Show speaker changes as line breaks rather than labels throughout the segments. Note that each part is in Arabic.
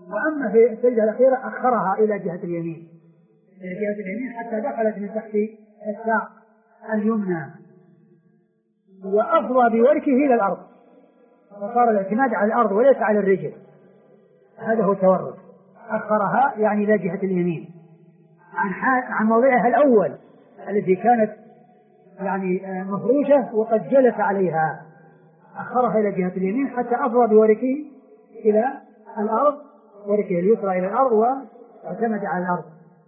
وأما في السجدة الأخيرة أخرها إلى جهة اليمين، إلى جهة اليمين حتى دخلت من تحت الساق اليمنى، وأفضى بوركه إلى الأرض، فصار الاعتماد على الأرض وليس على الرجل. هذا هو التورك. أخرها يعني إلى جهة اليمين عن موضعها الأول التي كانت يعني مفروشة وقد جلس عليها، أخرها إلى جهة اليمين حتى أفضى بوركه إلى الأرض، وركه اليسرى إلى الأرض واعتمد على الأرض.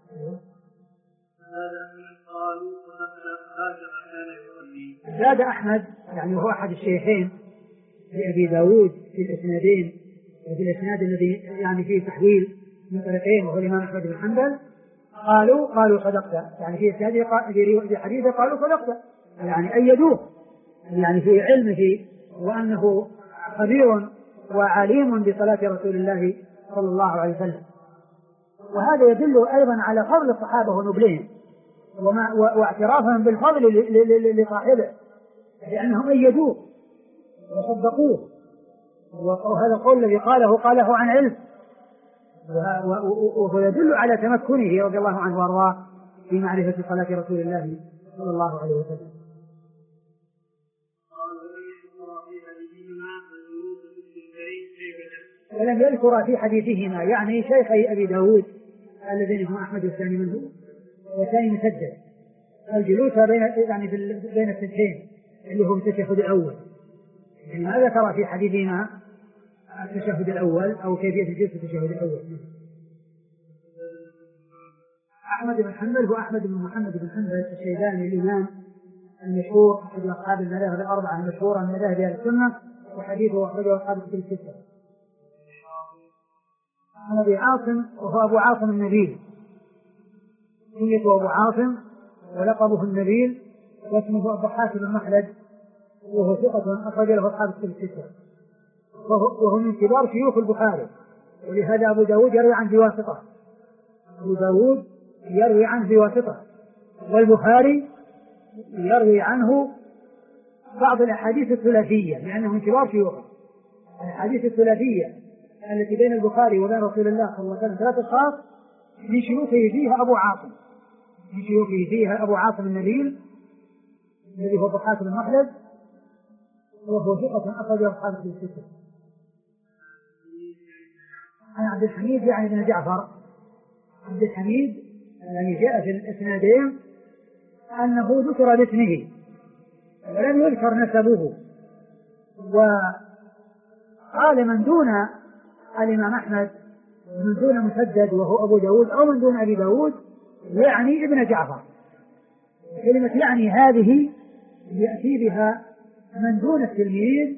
زاد أحمد يعني هو أحد الشيخين لأبي داود في الإسنادين، وفي الإسناد الذي يعني فيه تحويل من طريقين وهو الإمام أحمد بن حنبل، قالوا صدقت، يعني في حديثه قالوا صدقت، يعني أيدوه يعني في علمه وأنه خبير وعليم بصلاة رسول الله صلى الله عليه وسلم. وهذا يدل أيضا على فضل الصحابة ونبلهم واعترافهم بالفضل لصاحبه، لأنهم أيدوه وصدقوه، وهذا القول الذي قاله عن علم، وهو يدل على تمكنه رضي الله عنه وارضاه في معرفة صلاة رسول الله صلى الله عليه وسلم. ولم يذكر في حديثهما يعني شيخي أبي داود الذين هم أحمد الثاني منه وثاني مسدد الجلوس بين السجدين اللي هم التشهد الأول، يعني ما ذكر في حديثهما التشهد الأول أو كيفية الجلوس في التشهد الأول. أحمد بن حنبل هو أحمد بن محمد بن حنبل الشيباني الإمام المشهور أحد أصحاب المذاهب الأربعة المشهورة من مذاهب أهل السنة، وحديثه أخرجه أصحاب الكتب الستة. عن أبي عاصم وهو أبو عاصم النبيل، كنيته أبو عاصم ولقبه النبيل، واسمه الضحاك بن مخلد، وهو ثقة أخرج له أصحاب الكتب الستة، وهو من كبار شيوخ البخاري، ولهذا أبو داود يروي عنه بواسطة، أبو داود يروي عنه بواسطة، والبخاري يروي عنه بعض الأحاديث الثلاثية لأنه من كبار شيوخه. الأحاديث الثلاثية التي بين البخاري وبين رسول الله صلى الله عليه وسلم 3 أشخاص من شيوخه فيها أبو عاصم، من شيوخه فيها أبو عاصم النبيل الذي هو الضحاك بن مخلد، وهو ثقة أخرج أصحاب الكتب الستة. عن عبد الحميد يعني بن جعفر، عبد الحميد يعني جاء في الإسنادين أنه ذكر باسمه ولم يذكر نسبه، وقال من دون الإمام أحمد من دون مسدد وهو أبو داود أو من دون أبي داود يعني ابن جعفر. كلمة يعني هذه يأتي بها من دون التلميذ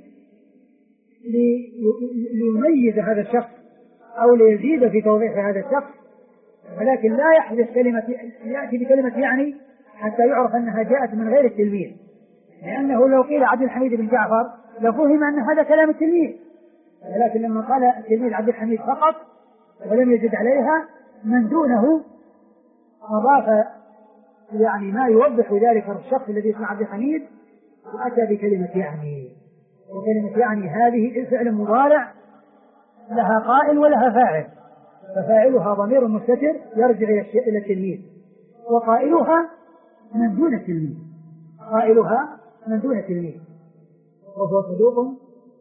ليميز هذا الشخص أو ليزيد في توضيح هذا الشخص، ولكن لا يحدث يأتي بكلمة يعني حتى يعرف أنها جاءت من غير التلميذ، لأنه لو قيل عبد الحميد بن جعفر لفهم أن هذا كلام التلميذ، ولكن لما قال التلميذ عبد الحميد فقط ولم يزد عليها من دونه أضاف يعني ما يوضح ذلك الشخص الذي اسمه عبد الحميد، وأتى بكلمة يعني. وكلمة يعني هذه فعل مضارع لها قائل ولها فاعل، ففاعلها ضمير مستتر يرجع إلى التلميذ، وقائلها من دون التلميذ، قائلها من دون التلميذ، وهو صدوق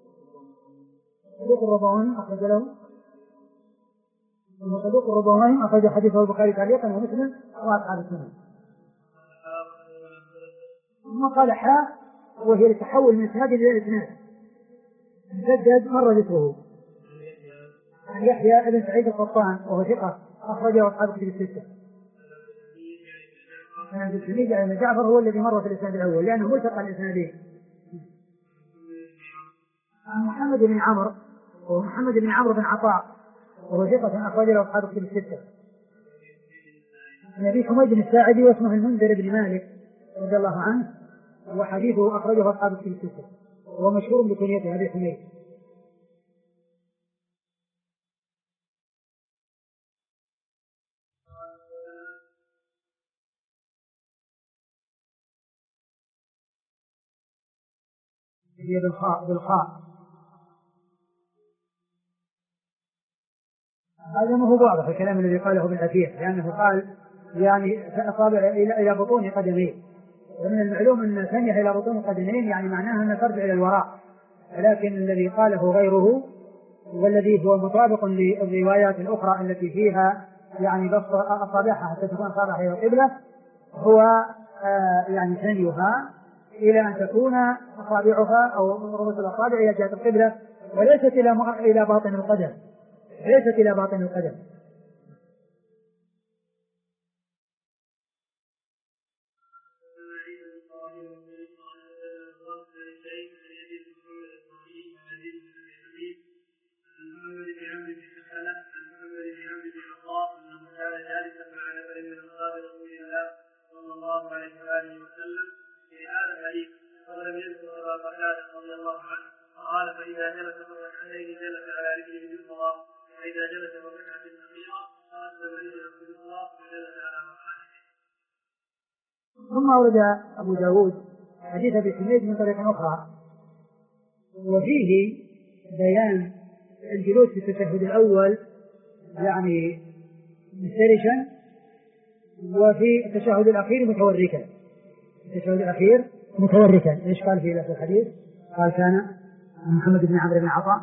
الرضواني أخرج له، وهو صدوق الرضواني أخرج حديثه البخاري تعليقا ومسلم وأصحاب السنن. ثم قال حاء وهي لتحول من إسناد إلى إسناد، مسدد مر ذكره، يحيى بن سعيد القطان وهو ثقة أخرجه أصحاب الكتب الستة. عبد الحميد بن جعفر هو الذي مر في الإسناد الأول لأنه ملتقى الإسنادين. عن محمد بن عمرو وهو محمد بن عمرو بن عطاء وهو ثقة أخرجه أصحاب الكتب الستة. عن أبي حميد الساعدي واسمه المنذر بن مالك رضي الله عنه، وحديثه أخرجه أصحاب الكتب الستة، وهو مشهور بكنيته أبي حميد. هي بالخاء هذا ما هو واضح الكلام الذي قاله ابن الأثير، لأنه قال يعني أصابع إلى بطون قدمين، ومن المعلوم أن ثانية إلى بطون قدمين يعني معناها أن ترجع إلى الوراء، ولكن الذي قاله غيره والذي هو مطابق للروايات الأخرى التي فيها يعني بسط أصابعها حتى تكون أصابعها إلى القبلة هو يعني ثنيها إلى أن تكون أصابعها أو رؤوس الأصابع إلى جهة القبلة، وليست إلى باطن القدم، ليست إلى باطن القدم.
صلى الله عليه وآله وسلم في هذا الحديث ولم يذكر أبا قتادة رضي الله عنه قال فإذا جلس مرتين جلس على رجله بالصلاة فإذا جلس مرتين الأخيرة قدم رجله بالصلاة وجلس على مقعده.
ثم أورد أبو داود حديث أبي حميد من طريق أخرى وفيه بيان الجلوس في التشهد الأول يعني مفترشا، وفي التشهد الأخير متوركا. التشهد الأخير متوركا. إيش قال في نفس الحديث؟ قال كان محمد بن عمرو بن عطاء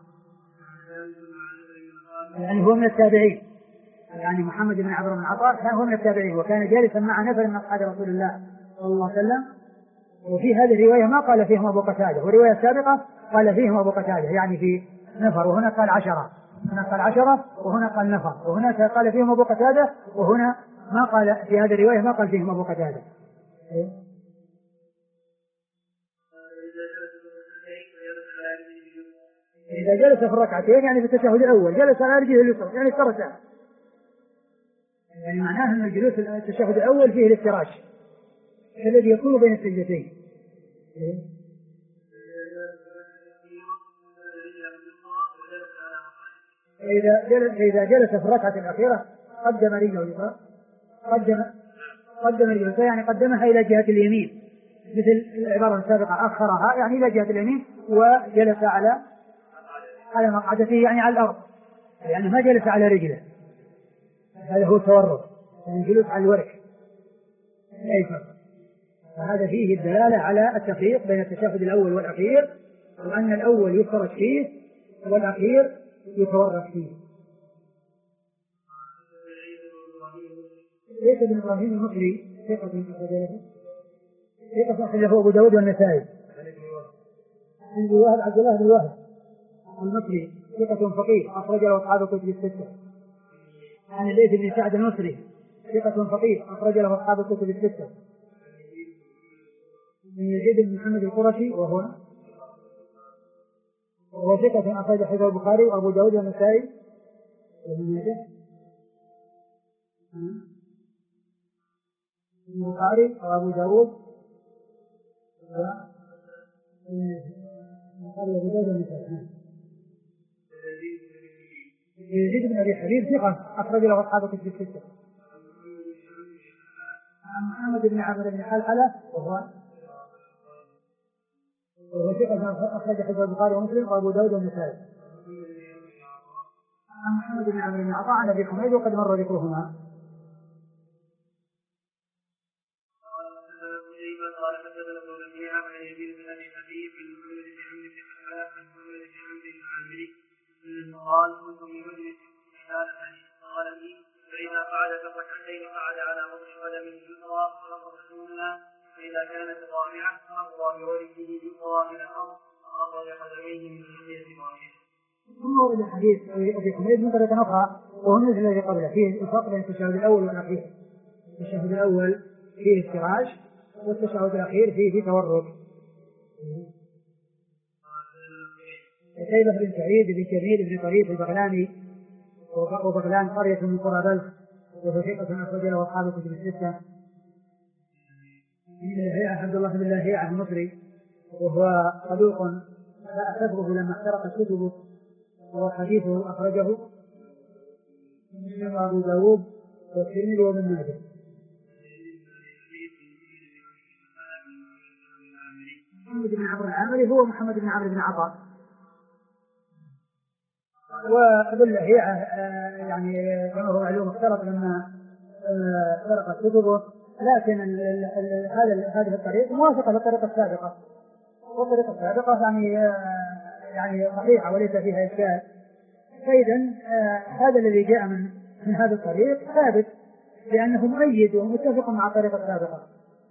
يعني هو من التابعين، يعني محمد بن عمرو بن عطاء كان هو من التابعين وكان جالسا مع نفر من أصحاب رسول الله صلى الله عليه وسلم. وفي هذه الرواية ما قال فيهم أبو قتادة، والرواية السابقة قال فيهم أبو قتادة يعني في نفر، وهنا قال 10، هنا قال 10 وهنا قال نفر، وهنا قال فيهم أبو قتادة وهنا ما قال في هذه الرواية ما قال فيهم أبو قتادة. إذا جلس في الركعتين يعني في التشهد الأول جلس على رجله اليسرى يعني افترش، يعني معناه أن الجلوس التشهد الأول فيه الافتراش الذي يكون بين السجدتين. إذا جلس في الركعة الأخيرة قدم رجله اليسرى، قدم رجله اليسرى يعني قدمها إلى جهة اليمين، مثل العبارة السابقة أخرها يعني إلى جهة اليمين، وجلس على مقعدته يعني على الأرض، يعني ما جلس على رجله. هذا هو التورط، يعني الجلوس على الورك أيضا. فهذا فيه الدلالة على التفريق بين التشهد الأول والأخير، وأن الأول يفترش فيه والأخير يتورط فيه. ليس بن إبراهيم المصري ثقة له أبو داود والنسائي، عند واحد عبد الله بن وهب المصري ثقة فقيه أخرجه أصحاب الكتب الستة. عن الليث بن سعد المصري ثقة فقيه أخرج له أصحاب الكتب الستة. من يزيد بن محمد القرشي وهو ثقة أخرج حديث البخاري وأبو داود والنسائي البخاري وأبو داود والنسائي. يزيد بن أبي حبيب ثقة أخرج له أصحاب الكتب الستة. عن محمد بن عمرو بن حلحلة وهو ثقة أخرج حديث البخاري ومسلم وأبو داود والنسائي. عن محمد بن عمرو بن عطاء عن أبي حميد وقد مر ذكرهما.
قال كنت في مجلس هذا الحديث قال لي فإذا قعد كفتين قعد على وضع قدمه اليسرى ورفض اليمنى، فإذا كانت الرابعة أرضى بوجهه اليسرى من الأرض وأرضى بقدميه من جهة ظاهره.
ثم ورد الحديث أبي حميد من طريقة أخرى وهو مثل الذي قبله، فيه الفرق بين التشهد الأول والأخير. التشهد الأول فيه افتراش والتشهد الأخير فيه تورك. شيبة بن سعيد بن جميل بن طريف البغلاني وبغلان قرية من قرى بلخ وهو ثقة أخرج له أصحاب الكتب الستة. من الهيعة عبد الله بن الهيعة المصري وهو صدوق حفظه لما احترقت كتبه، وحديثه أخرجه مسلم وأبو داود والترمذي وابن ماجه. محمد بن عمرو العامري هو محمد بن عمرو بن عطاء. وباللهيعة يعني كما هو معلوم اختلط لما فرقت كتبه، لكن هذه الطريقة موافقة للطريقة السابقة، والطريقة السابقة يعني صحيحة وليس فيها إشكال. فإذا هذا الذي جاء من هذا الطريق ثابت لأنه مؤيد ومتفق مع الطريقة السابقة.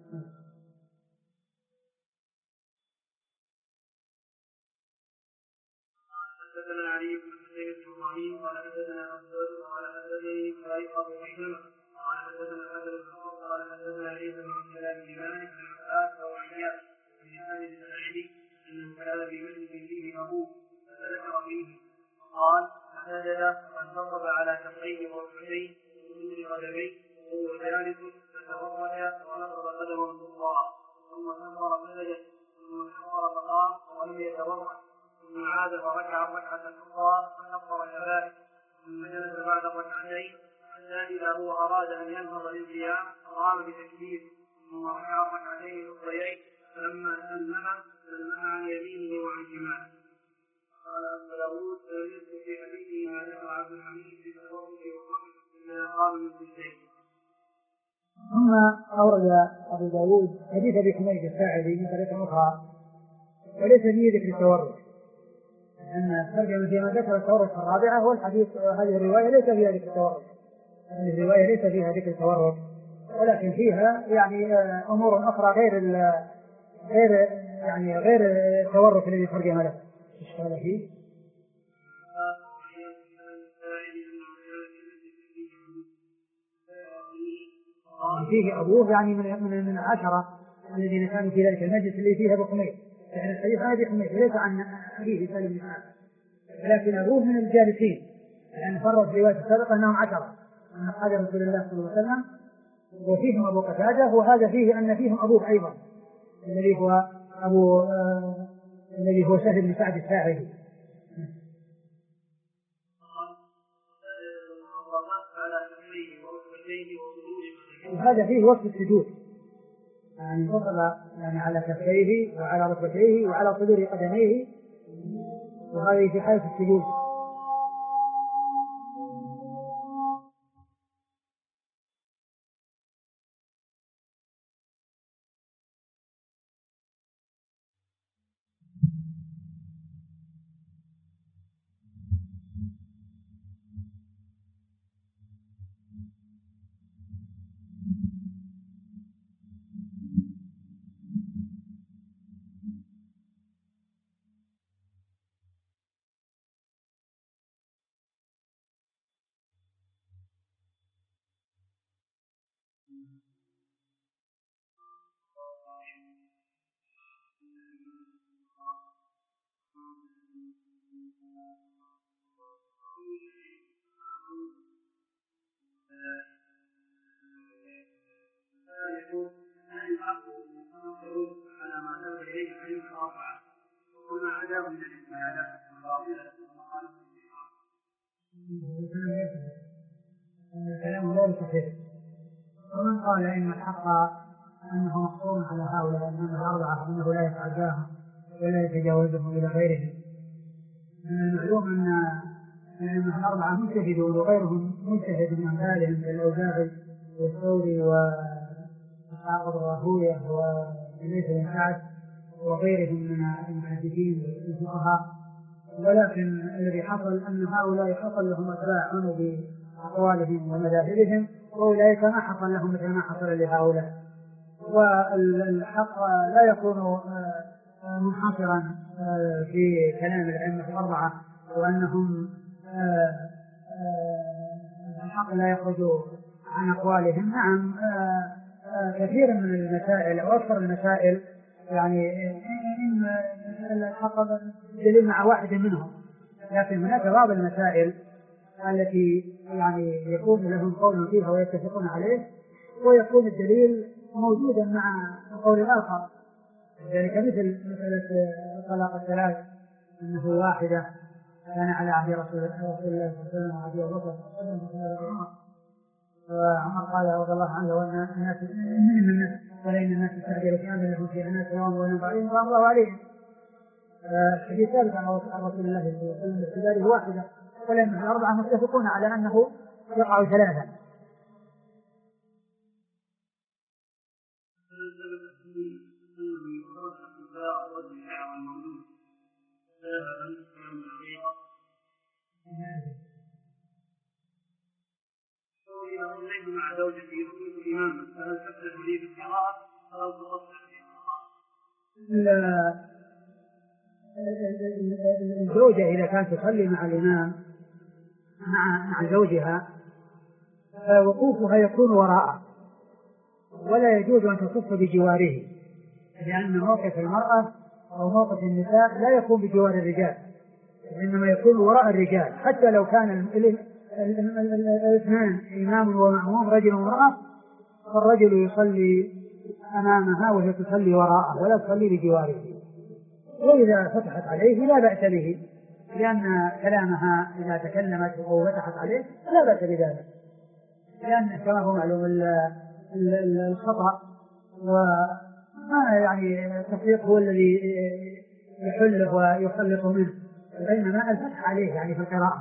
حدثنا علي بن حسين بن ابراهيم قال حدثنا مسعود قال حدثني شريك ابو مسلم قال حدثنا الحسن بن قال حدثنا عيسى بن سلام بن مالك بن عباس وعياش بن خالد السعيدي انه كان بمجلس فيه ابوه فذكر فيه قال فسجد وانتصب على كفيه وركبتيه وسجود قدميه وهو جالس فتوضا ونصب قدمه اليسرى ثم كبر فسجد ثم كبر فقام ولم يتوضا ثم عاد فركع الركعة الأخرى فكبر كذلك ثم جلس بعد الركعتين حتى إذا هو أراد أن ينهض للقيام قام بتكبير ثم ركع الركعتين الأخريين فلما سلم عن يمينه وعن شماله. قال أبو داود سمعت في حديثه ما ذكر عبد الحميد في التوضؤ والركع إلا قام من الشيء.
ثم أورد أبو داود حديث أبي حميد الساعدي من طريقة أخرى وليس فيه ذكر التورط، أن ترجم فيما ذكر التورط الرابعة والحديث هذه الرواية ليس فيها ذكر التورط، الرواية ليس فيها ذكر التورط، ولكن فيها يعني أمور أخرى غير التورط الذي ترجم له. إشكال فيه فيه أبوه يعني من العشرة الذين كانوا في ذلك المجلس اللي فيه أبو حميد، يعني الحديث عن أبي حميد ليس عن أبيه سالم بن سعد، لكن أبوه من الجالسين، يعني فرد في رواية السابقة أنهم عشرة من أصحاب رسول الله صلى الله عليه وسلم، وفيهم أبو قتادة، وهذا فيه أن فيهم أبوه أيضا الذي هو سهل بن سعد الساعدي. وهذا فيه وصف السجود، يعني وصل يعني على كفيه وعلى ركبتيه وعلى صدور قدميه، وهذه في حالة السجود. ومن قال إن الحق أنه مقصور على هؤلاء من الأربعة أنه لا يتعداهم ولا يتجاوزهم إلى غيرهم، من المعلوم أن الأربعة مجتهدون وغيرهم مجتهد من أمثالهم كالأوزاعي والثوري وإسحاق بن راهويه وليث بن سعد وغيرهم من المحدثين والفقهاء، ولكن الذي حصل أن هؤلاء حصل لهم أتباع عنوا بأقوالهم ومذاهبهم، وأولئك ما حصل لهم مثل ما حصل لهؤلاء. والحق لا يكون منحصرا في كلام الأئمة الأربعة، وأنهم الحق لا يخرج عن أقوالهم. نعم كثير من المسائل أو أكثر المسائل يعني الحق دليل مع واحد منهم، لكن هناك بعض المسائل التي يعني يكون لهم قول فيها ويتفقون عليه ويكون الدليل موجودا مع قول الآخر، ذلك مثل مسألة الطلاق الثلاث أنه واحدة كان على عهد رسول الله صلى الله عليه وسلم وعهد أبي بكر وعمر قال رضي الله عنه وأن الناس من الناس ولئن الناس استعجلوا في أمر لهم في الناس يوم ونبع عليهم فأمر الله عليهم. الحديث ثابت عن رسول الله صلى الله عليه وسلم باعتباره واحدة والأئمة الأربعة متفقون على أنه يقع ثلاثا.
مع زوجته يكون إماما فهل تبدأ به بالقراءة أو تصح؟
الزوجة إذا كانت تصلي مع الإمام مع زوجها فوقوفها يكون وراءه ولا يجوز أن تصف بجواره، لأن موقف المرأة أو موقف النساء لا يكون بجوار الرجال، إنما يكون وراء الرجال. حتى لو كان الاثنان إمام ومأموم رجل وامرأة فالرجل يصلي أمامها وهي تصلي وراءه ولا تصلي بجواره. وإذا فتحت عليه لا بأس به، لأن كلامها إذا تكلمت أو فتحت عليه لا بأس بذلك، لأن كما هو معلوم الخطأ وما يعني التفريق هو الذي يحله ويخلط منه، بينما الفتح عليه يعني في القراءة.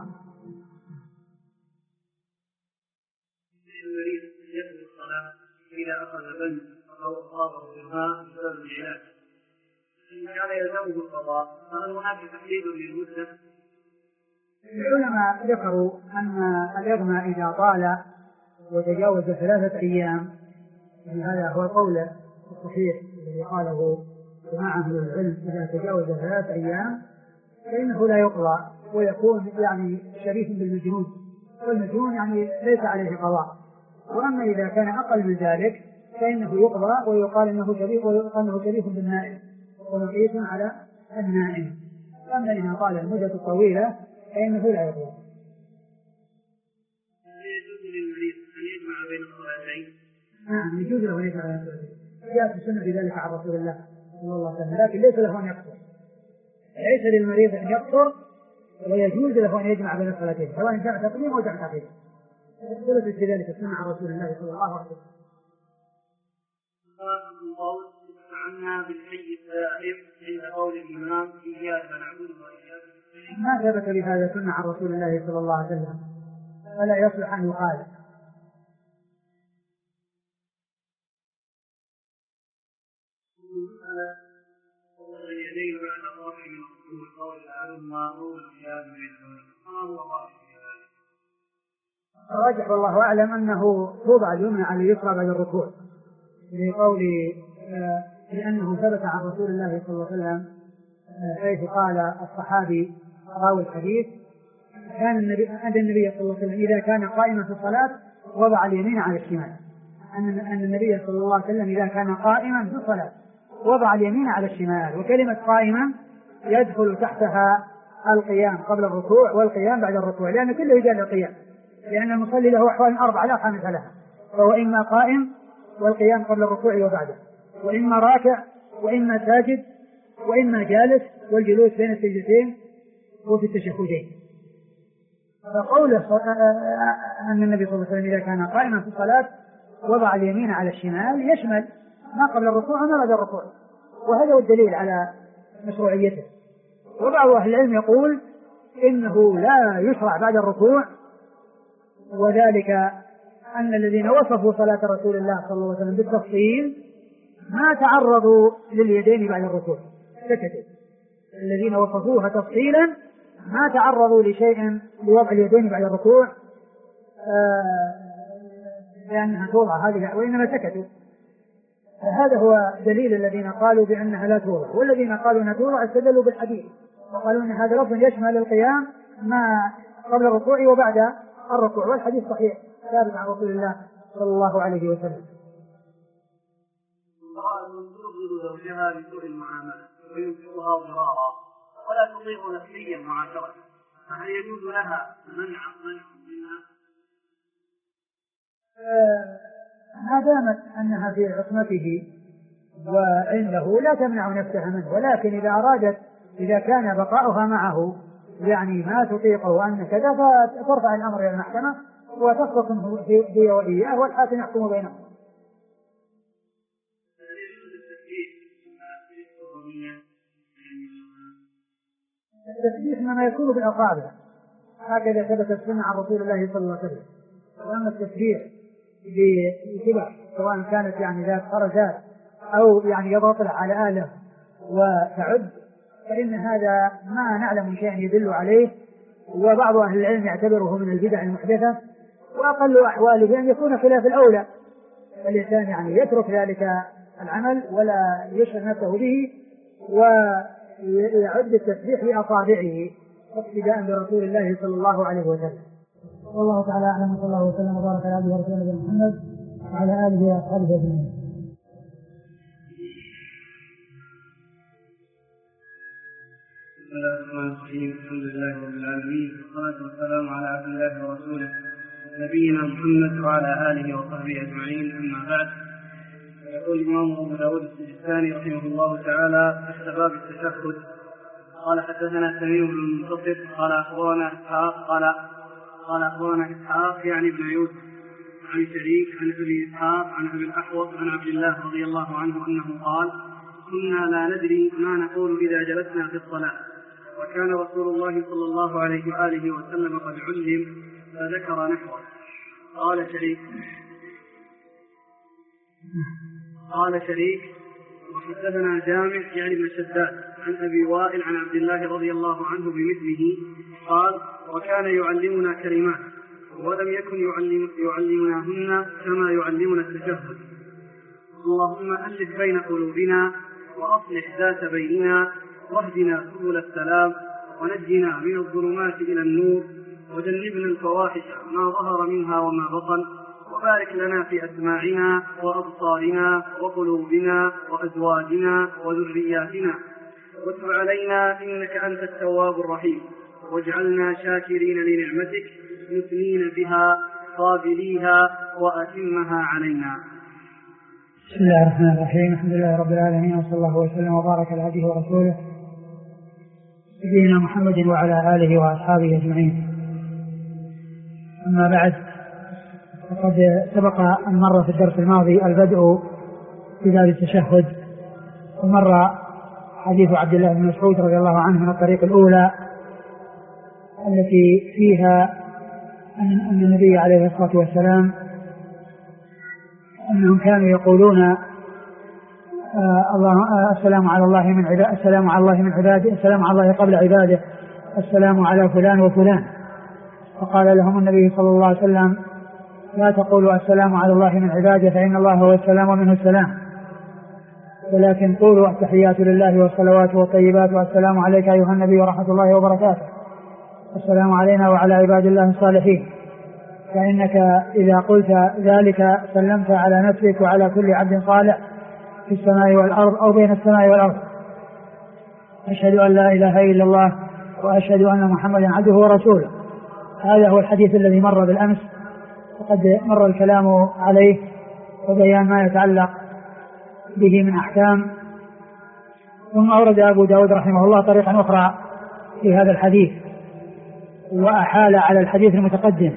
إذا أخذ بنت أو أصابه بالماء بسبب العلاج إن كان يلزمه القضاء فهل هناك تحديد للمدة؟
العلماء ذكروا أن الإغماء إذا طال وتجاوز 3 أيام، يعني هذا هو القول الصحيح الذي قاله جماعة من العلم، إذا تجاوز 3 أيام فإنه لا يقضى ويكون يعني شريك بالمجنون، والمجنون يعني ليس عليه قضاء. وأما إذا كان أقل من ذلك فإنه يقضى ويقال أنه شريك بالنائم ومقيس على النائم. أما إذا قال المدة الطويلة فإنه لا يقضى.
يجوز للمريض أن يجمع بين الصلاتين؟
نعم يجوز له أن يجمع بين الصلاتين، جاءت السنة في ذلك عن رسول الله صلى الله عليه وسلم، لكن ليس له أن يقصر. ليس للمريض أن يقصر ويجوز له أن يجمع بين الصلاتين سواء جمع تقديم أو جمع تأخير. ثبتت في ذلك السنة عن رسول الله صلى الله عليه وسلم.
عنا بالحي السائر عند قول الإمام إياك نعبد وإياك نستعين.
ما ثبت بهذا سنة عن رسول الله صلى الله عليه وسلم فلا يصلح أن يقال. الراجح والله أعلم أنه توضع اليمنى على اليسرى بعد الركوع، لقول لأنه ثبت عن رسول الله صلى الله عليه وسلم حيث قال الصحابي راوي الحديث كان النبي صلى الله عليه وسلم إذا كان قائما في الصلاة وضع اليمين على الشمال، أن النبي صلى الله عليه وسلم إذا كان قائما في الصلاة وضع اليمين على الشمال. وكلمة قائما يدخل تحتها القيام قبل الركوع والقيام بعد الركوع، لأن كله يجعل القيام، لأن المصلي له أحوال 4 لا خامس لها، فهو إما قائم والقيام قبل الركوع وبعده، وإما راكع وإما ساجد وإما جالس والجلوس بين السجدتين وفي التشهدين. فقوله أن النبي صلى الله عليه وسلم إذا كان قائما في الصلاة وضع اليمين على الشمال يشمل ما قبل الركوع وما بعد الركوع، وهذا هو الدليل على مشروعيته. وبعض أهل العلم يقول إنه لا يشرع بعد الركوع، وذلك أن الذين وصفوا صلاة رسول الله صلى الله عليه وسلم بالتفصيل ما تعرضوا لليدين بعد الركوع، سكتوا. الذين وصفوها تفصيلا ما تعرضوا لشيء لوضع اليدين بعد الركوع لأنها توضع هذه، وإنما سكتوا. هذا هو دليل الذين قالوا بأنها لا توضع، والذين قالوا أنها توضع استدلوا بالحديث وقالوا أن هذا لفظ يشمل القيام ما قبل الركوع وبعد الركوع، والحديث صحيح ثابت عن رسول الله صلى الله عليه وسلم.
تبغض زوجها بسوء المعاملة وينفقها ضرارا ولا تطيق نفسيا معاشرته، فهل يجوز لها منع منها؟
ما دامت أنها في عصمته وعنده لا تمنع نفسها منه، ولكن إذا أرادت إذا كان بقاؤها معه يعني ما تطيقه أن كذا فترفع الأمر إلى المحكمة وتصدق هي وإياه والحاكم يحكم بينهم. التسبيح ما يكون بالأصابع، هكذا ثبت السنة عن رسول الله صلى الله عليه وسلم. وأما التسبيح بكبر سواء كانت يعني ذات خرجات أو يعني يضغط على آلة وتعد، فإن هذا ما نعلم شيئا يدل عليه، وبعض أهل العلم يعتبره من البدع المحدثة، وأقل أحواله أن يكون خلاف الأولى، فالإنسان يعني يترك ذلك العمل ولا يشغل نفسه به ويعد التسبيح بأصابعه اقتداء برسول الله صلى الله عليه وسلم. والله تعالى أعلم، صلى الله وسلم وبارك على عبده ورسوله محمد وعلى آله وأصحابه أجمعين.
بسم الله الرحمن الرحيم. الحمد لله رب العالمين، والصلاة والسلام على عبد الله ورسوله نبينا محمد وعلى آله وصحبه أجمعين. أما بعد، يقول الإمام أبو داود السجستاني رحمه الله تعالى تحت باب التشهد: قال حدثنا تميم بن منتصر قال أخبرنا إسحاق يعني ابن يوسف عن شريك عن أبي إسحاق عن أبي الأحوص عن عبد الله رضي الله عنه أنه قال: كنا لا ندري ما نقول إذا جلسنا في الصلاة، وكان رسول الله صلى الله عليه وآله وسلم قد علم فذكر نحوه. قال شريك وحدثنا جامع يعني بن شداد عن أبي وائل عن عبد الله رضي الله عنه بمثله قال: وكان يعلمنا كلمات ولم يكن يعلمناهن كما يعلمنا التشهد: اللهم ألف بين قلوبنا وأصلح ذات بيننا واهدنا سبل السلام ونجنا من الظلمات إلى النور وجنبنا الفواحش ما ظهر منها وما بطن، وبارك لنا في أسماعنا وأبصارنا وقلوبنا وأزواجنا وذرياتنا، وتب علينا إنك أنت التواب الرحيم، واجعلنا شاكرين لنعمتك مثنين بها قابليها وأتمها علينا.
بسم الله الرحمن الرحيم. الحمد لله رب العالمين، وصلى الله وسلم وبارك على عبده ورسوله نبينا محمد وعلى آله وأصحابه أجمعين. أما بعد، فقد سبق أن مر في الدرس الماضي البدء في باب التشهد، ومر حديث عبد الله بن مسعود رضي الله عنه من الطريق الأولى التي فيها أن النبي عليه الصلاة والسلام أنهم كانوا يقولون السلام على الله من عباده، السلام على الله من عباده، السلام على الله قبل عباده، السلام على فلان وفلان. فقال لهم النبي صلى الله عليه وسلم: لا تقولوا السلام على الله من عباده فإن الله هو السلام ومنه السلام، ولكن قولوا التحيات لله والصلوات والطيبات والسلام عليك أيها النبي ورحمة الله وبركاته، السلام علينا وعلى عباد الله الصالحين، فإنك إذا قلت ذلك سلمت على نفسك وعلى كل عبد صالح في السماء والأرض أو بين السماء والأرض. أشهد أن لا إله إلا الله وأشهد أن محمدا عبده ورسوله. هذا هو الحديث الذي مر بالأمس، وقد مر الكلام عليه وبيان ما يتعلق به من أحكام. ثم أورد أبو داود رحمه الله طريقا أخرى في هذا الحديث، وأحال على الحديث المتقدم،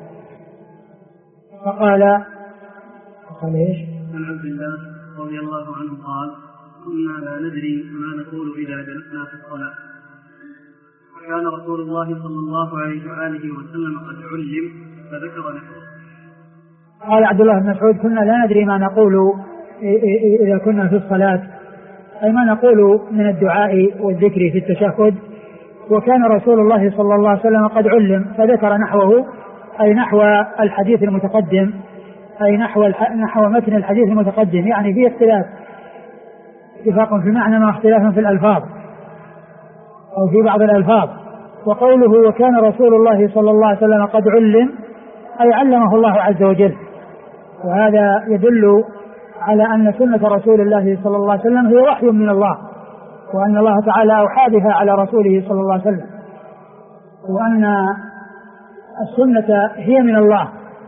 فقال إيش؟
عن عبد الله رضي الله عنه قال: كنا لا ندري ما نقول إذا جلسنا في الصلاة، وكان رسول الله صلى الله عليه وآله وسلم قد علم فذكر نحوه.
قال عبد الله بن مسعود: كنا لا ندري ما نقول إذا كنا في الصلاة، أي ما نقول من الدعاء والذكر في التشهد، وكان رسول الله صلى الله عليه وسلم قد علم فذكر نحوه، أي نحو الحديث المتقدم، أي نحو متن الحديث المتقدم، يعني فيه اختلاف، اتفاق في المعنى واختلاف في الألفاظ أو في بعض الألفاظ. وقوله وكان رسول الله صلى الله عليه وسلم قد علم، أي علمه الله عز وجل، وهذا يدل على أن سنة رسول الله صلى الله عليه وسلم هي وحي من الله، وأن الله تعالى أوحى بها على رسوله صلى الله عليه وسلم، وأن السنة هي من الله،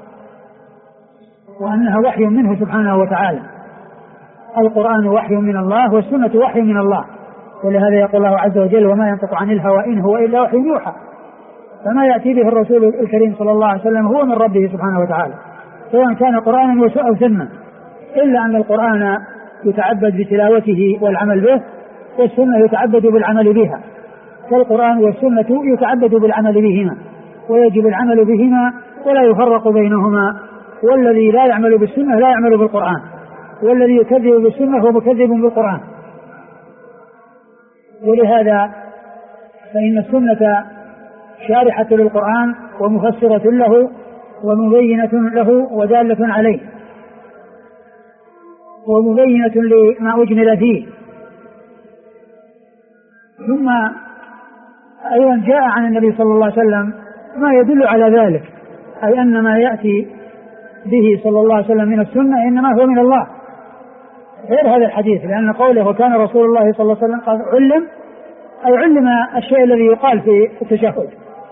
وأنها وحي منه سبحانه وتعالى. القرآن وحي من الله والسنة وحي من الله، ولهذا يقول الله عز وجل: وما ينطق عن الهوى إن هو إلا وحي يوحى. فما يأتي به الرسول الكريم صلى الله عليه وسلم هو من ربه سبحانه وتعالى، سواء كان قرآنا أو سنة، إلا أن القرآن يتعبد بتلاوته والعمل به، والسنة يتعبد بالعمل بها، فالقرآن والسنة يتعبد بالعمل بهما، ويجب العمل بهما ولا يفرق بينهما، والذي لا يعمل بالسنة لا يعمل بالقرآن، والذي يكذب بالسنة هو مكذب بالقرآن. ولهذا فإن السنة شارحة للقرآن ومفسرة له ومبينة له ودالة عليه ومبينة لما أجمل فيه. ثم أيضا جاء عن النبي صلى الله عليه وسلم ما يدل على ذلك، أي أن ما يأتي به صلى الله عليه وسلم من السنة إنما هو من الله، غير هذا الحديث، لأن قوله وكان رسول الله صلى الله عليه وسلم قال علم، أي علم الشيء الذي يقال في التشهد،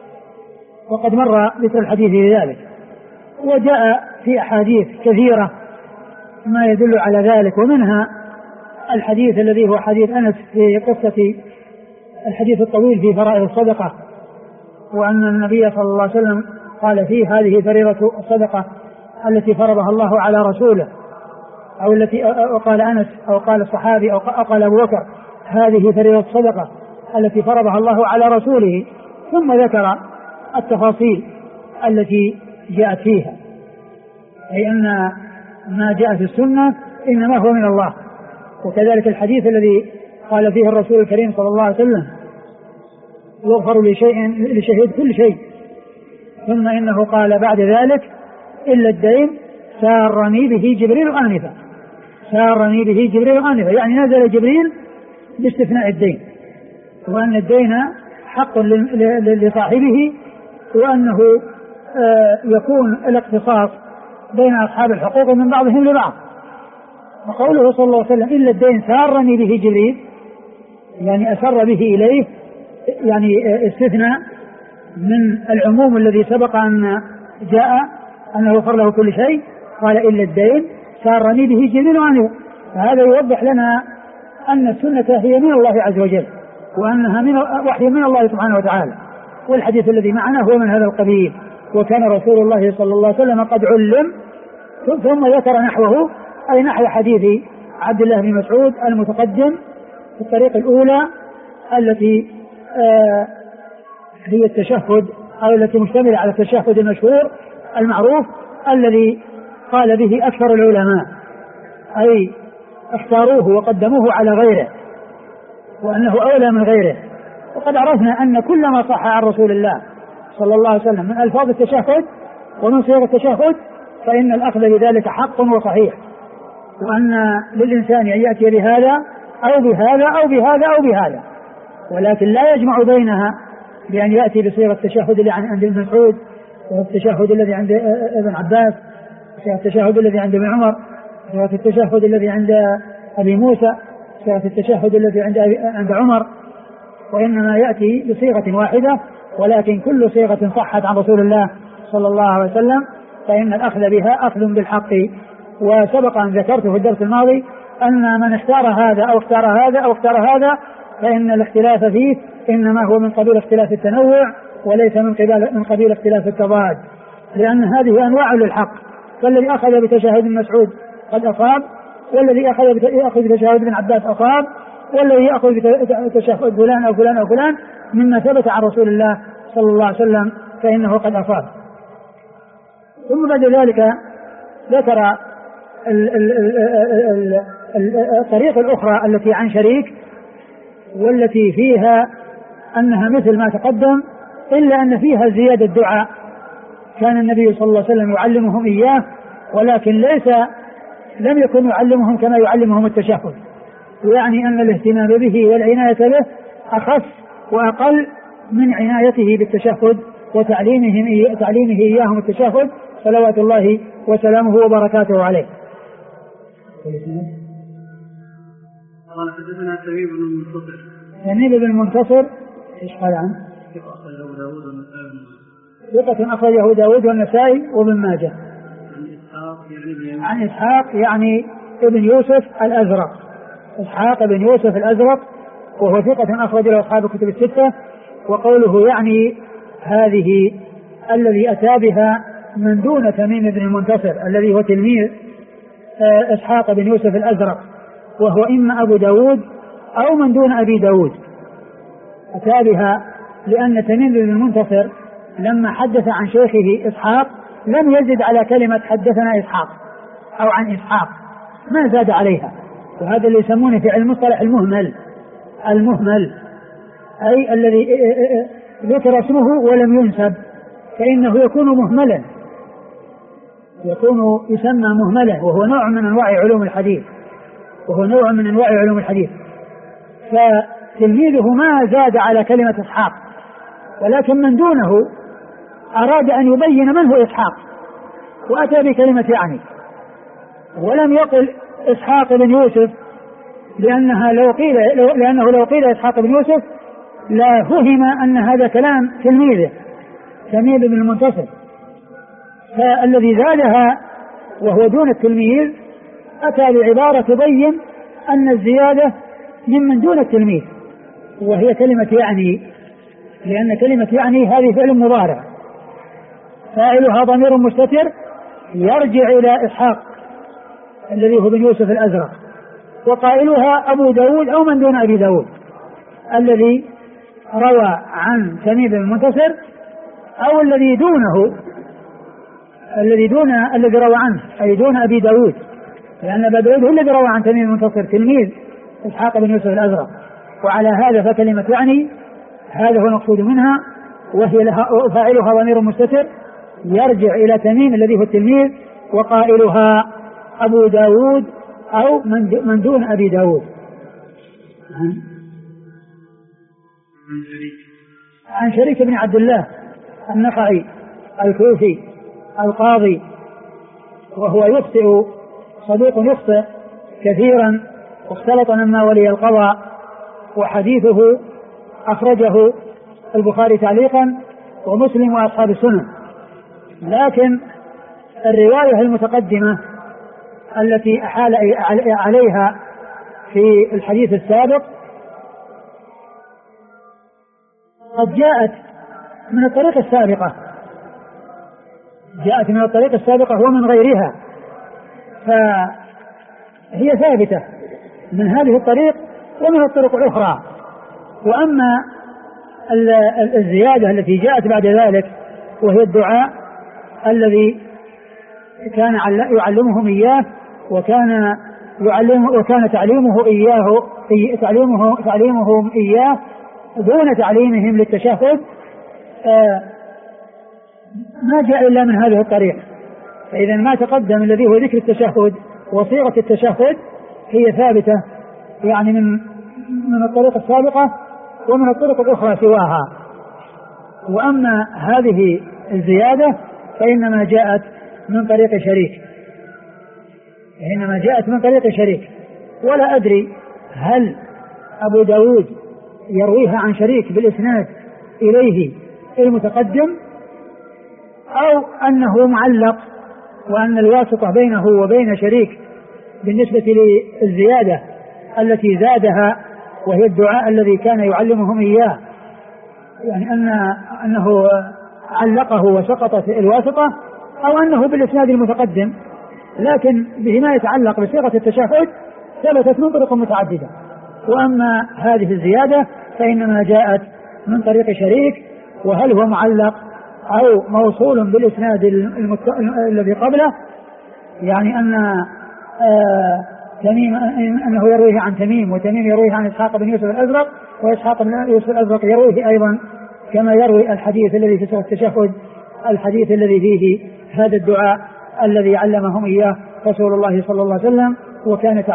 وقد مر ذكر الحديث لذلك. وجاء في أحاديث كثيرة ما يدل على ذلك، ومنها الحديث الذي هو حديث أنس في قصة الحديث الطويل في فرائض الصدقة، وأن النبي صلى الله عليه وسلم قال فيه هذه فريضة الصدقة التي فرضها الله على رسوله، أو التي قال أنس أو قال الصحابي أو قال أبو بكر هذه فريضة الصدقة التي فرضها الله على رسوله، ثم ذكر التفاصيل التي جاءت فيها، أي أن ما جاء في السنة إنما هو من الله. وكذلك الحديث الذي قال فيه الرسول الكريم صلى الله عليه وسلم يغفر لشهيد كل شيء، ثم إنه قال بعد ذلك إلا الدين سارني به جبريل آنفا، سارني به جبريل آنفا، يعني نزل جبريل باستثناء الدين، وأن الدين حق لصاحبه، وأنه يكون الاقتصاص بين أصحاب الحقوق من بعضهم لبعض. وقوله صلى الله عليه وسلم إلا الدين سارني به جبريل، يعني أسر به إليه، يعني استثناء من العموم الذي سبق أن جاء أنه يغفر له كل شيء، قال إلا الدين سارني به جبريل عنه. فهذا يوضح لنا أن السنة هي من الله عز وجل، وأنها من وحي من الله سبحانه وتعالى. والحديث الذي معنا هو من هذا القبيل، وكان رسول الله صلى الله عليه وسلم قد علم، ثم ذكر نحوه، أي نحو حديث عبد الله بن مسعود المتقدم في الطريق الأولى التي هي التشهد، أو التي مشتملة على التشهد المشهور المعروف الذي قال به أكثر العلماء، أي اختاروه وقدموه على غيره، وأنه أولى من غيره. وقد عرفنا أن كل ما صح عن رسول الله صلى الله عليه وسلم من ألفاظ التشهد ومن صيغ التشهد فإن الأخذ بذلك حق وصحيح، وأن للإنسان أن يأتي بهذا أو بهذا أو بهذا أو بهذا، ولكن لا يجمع بينها بأن يأتي بصيغة التشهد اللي عند ابن مسعود، والتشهد الذي عند ابن عباس، والتشهد الذي عند ابن عمر، والتشهد الذي عند أبي موسى، والتشهد الذي عند عمر، وإنما يأتي بصيغة واحدة، ولكن كل صيغة صحت عن رسول الله صلى الله عليه وسلم فإن الأخذ بها أخذ بالحق. وسبق أن ذكرت في الدرس الماضي أن من اختار هذا أو اختار هذا أو اختار هذا فإن الاختلاف فيه إنما هو من قبيل اختلاف التنوع وليس من قبيل اختلاف التضاد، لأن هذه أنواع للحق. فالذي أخذ بتشهد مسعود قد أصاب، والذي يأخذ بتشهد ابن عباس أصاب، والذي يأخذ بتشهد فلان أو فلان أو فلان مما ثبت عن رسول الله صلى الله عليه وسلم فإنه قد أصاب. ثم بعد ذلك ذكر الطريقة الأخرى التي عن شريك، والتي فيها أنها مثل ما تقدم، إلا أن فيها زيادة الدعاء كان النبي صلى الله عليه وسلم يعلمهم إياه، ولكن لم يكن يعلمهم كما يعلمهم التشهد، ويعني أن الاهتمام به والعناية به أخف وأقل من عنايته بالتشهد وتعليمه إياهم التشهد صلوات الله وسلامه وبركاته عليه.
قال حدثنا تميم بن المنتصر.
تميم بن المنتصر ايش قال عنه؟ ثقة أخرجه داود والنسائي وابن ماجه. عن إسحاق يعني ابن يوسف الأزرق، إسحاق بن يوسف الأزرق، وهو ثقة أخرج له أصحاب الكتب الستة. وقوله يعني هذه الذي أتى بها من دون تميم بن المنتصر الذي هو تلميذ إسحاق بن يوسف الأزرق، وهو إما أبو داود أو من دون أبي داود. أتى بها لأن تميم بن المنتصر لما حدث عن شيخه إسحاق لم يزد على كلمة حدثنا إسحاق أو عن إسحاق، ما زاد عليها. وهذا اللي يسمونه في علم المصطلح المهمل، أي الذي ذكر اسمه ولم ينسب، فإنه يكون مهملا، يكون يسمى مهملا، وهو نوع من أنواع علوم الحديث. فتلميذه ما زاد على كلمة إسحاق، ولكن من دونه أراد أن يبين من هو إسحاق وأتى بكلمة يعني، ولم يقل إسحاق بن يوسف، لأنه لو قيل إسحاق بن يوسف لا فهم أن هذا كلام تلميذه تميم بن المنتصر. فالذي زادها وهو دون التلميذ أتى بعبارة تبين أن الزيادة ممن دون التلميذ، وهي كلمة يعني، لأن كلمة يعني هذه فعل مضارع فاعلها ضمير مستتر يرجع إلى إسحاق الذي هو بن يوسف الأزرق، وقائلها أبو داود أو من دون أبي داود الذي روى عن تميم بن المنتصر، أو الذي دونه الذي روى عنه أي دون أبي داود، لأن أبا داود هو الذي روى عن تميم بن المنتصر تلميذ إسحاق بن يوسف الأزرق. وعلى هذا فكلمة يعني هذا هو المقصود منها، وهي فاعلها ضمير مستتر يرجع إلى تميم الذي هو التلميذ، وقائلها أبو داود أو من دون أبي داود. عن شريك بن عبد الله النخعي الكوفي القاضي، وهو يخطئ صدوق يخطئ كثيرا، واختلط مما ولي القضاء، وحديثه أخرجه البخاري تعليقا ومسلم وأصحاب السنن. لكن الرواية المتقدمة التي أحال عليها في الحديث السابق قد جاءت من الطريق السابقة ومن غيرها، فهي ثابتة من هذه الطريق ومن الطرق الأخرى. وأما الزيادة التي جاءت بعد ذلك وهي الدعاء الذي كان يعلمهم إياه، وكان تعليمهم إياه دون تعليمهم للتشهد، ما جاء إلا من هذه الطريق. فإذا ما تقدم الذي هو ذكر التشهد وصيغة التشهد هي ثابتة يعني من الطريق السابقة ومن الطرق الأخرى سواها. وأما هذه الزيادة فإنما جاءت من طريق شريك، ولا أدري هل أبو داود يرويها عن شريك بالإسناد إليه المتقدم، أو أنه معلق وأن الواسطة بينه وبين شريك بالنسبة للزيادة التي زادها وهي الدعاء الذي كان يعلمهم إياه، يعني أنه علقه وسقطت الواسطة، أو أنه بالإسناد المتقدم، لكن بما يتعلق بصيغة التشهد ثبتت من طرق متعددة. وأما هذه الزيادة فإنما جاءت من طريق شريك، وهل هو معلق أو موصول بالإسناد الذي قبله، يعني أنه يرويه عن تميم، وتميم يرويه عن إسحاق بن يوسف الأزرق، وإسحاق بن يوسف الأزرق يرويه أيضا كما يروي الحديث الذي في سورة التشهد، الحديث الذي فيه هذا الدعاء الذي علمهم إياه رسول الله صلى الله عليه وسلم، وكان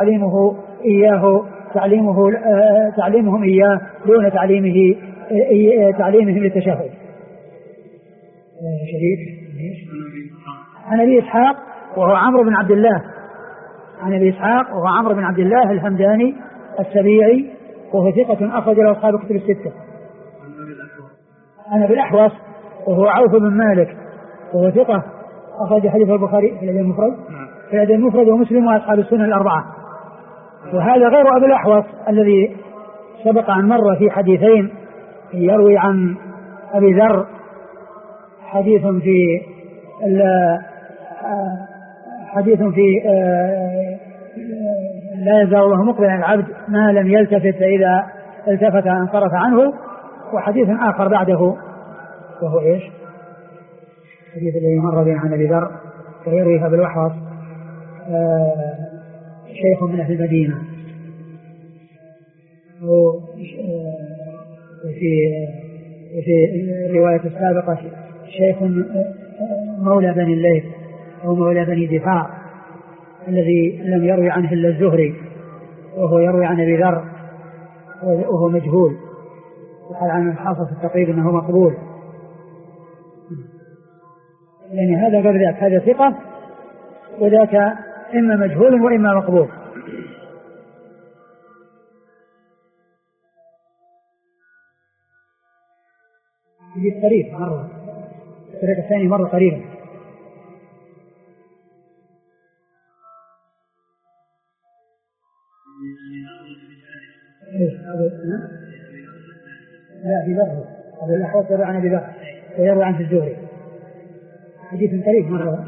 تعليمهم إياه دون تعليمهم للتشهد. شريك عن أبي إسحاق وهو عمرو بن عبد الله الهمداني السبيعي، وهو ثقة أخرج له أصحاب الكتب الستة. عن أبي الأحوص وهو عوف بن مالك، وهو ثقة أخرج حديث البخاري في الأدب المفرد ومسلم وأصحاب السنن الأربعة. وهذا غير أبي الأحوص الذي سبق عن مرة في حديثين، يروي عن أبي ذر حديث في لا يزال الله مقبلا العبد ما لم يلتفت، فإذا التفت انصرف عنه، وحديث آخر بعده وهو إيش؟ الحديث الذي مر به عن أبي ذر ويرويها بالوحوص شيخ من أهل المدينة، وفي الرواية السابقة شيخ مولى بني الليث أو مولى بني دفاع الذي لم يروي عنه إلا الزهري، وهو يروي عن أبي ذر وهو مجهول، وقال عن الحافظ في التقريب أنه مقبول. يعني هذا غير ذاك، هذا ثقة وذاك إما مجهول وإما مقبول. يجي قريب مرة، الطريق الثاني مرة قريبا. لا في ذره هذا الأحوص يروي عن أبي ذر ويروي عن الزهري، حديث قريب مرة.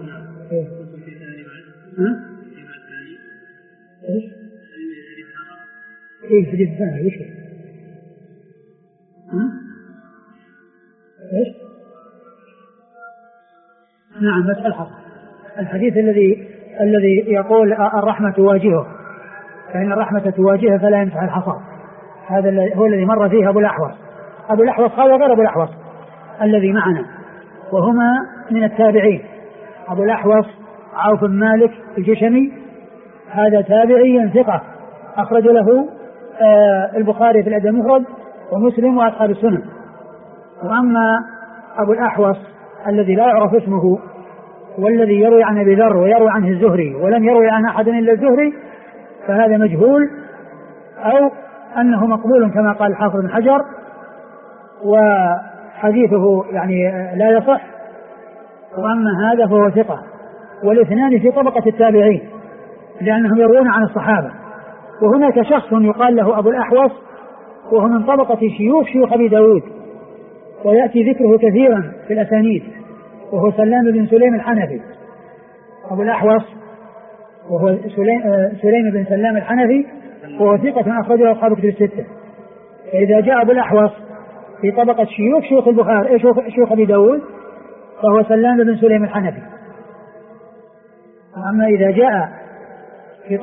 ايش حديث ثاني وش ايش؟ نعم بس الحديث الذي يقول الرحمة تواجهه، فإن الرحمة تواجهه فلا يمسح الحصى، هذا هو الذي مر فيه أبو الأحوص. أبو الأحوص هذا غير أبو الأحوص الذي معنا، وهما من التابعين. أبو الأحوص عوف بن مالك الجشمي، هذا تابعي ثقة أخرج له البخاري في الأدب المفرد ومسلم وأصحاب السنن. وأما أبو الأحوص الذي لا يعرف اسمه والذي يروي عن أبي ذر ويروي عنه الزهري ولم يروي عن أحد إلا الزهري فهذا مجهول أو أنه مقبول كما قال الحافظ بن حجر، وحديثه يعني لا يصح. وأما هذا فهو ثقة، والاثنان في طبقة التابعين لأنهم يروون عن الصحابة. وهناك شخص يقال له أبو الأحوص وهو من طبقة شيوخ أبي داود، ويأتي ذكره كثيرا في الأسانيد، وهو سلام بن سليم الحنفي. أبو الأحوص وهو سليم بن سلام الحنفي، وهو ثقة أخرجه أصحاب الكتب الستة. فإذا جاء أبو الأحوص في طبقة شيوخ البخاري شيوخ أبي داود فهو سلام بن سليم الحنفي. أما إذا جاء في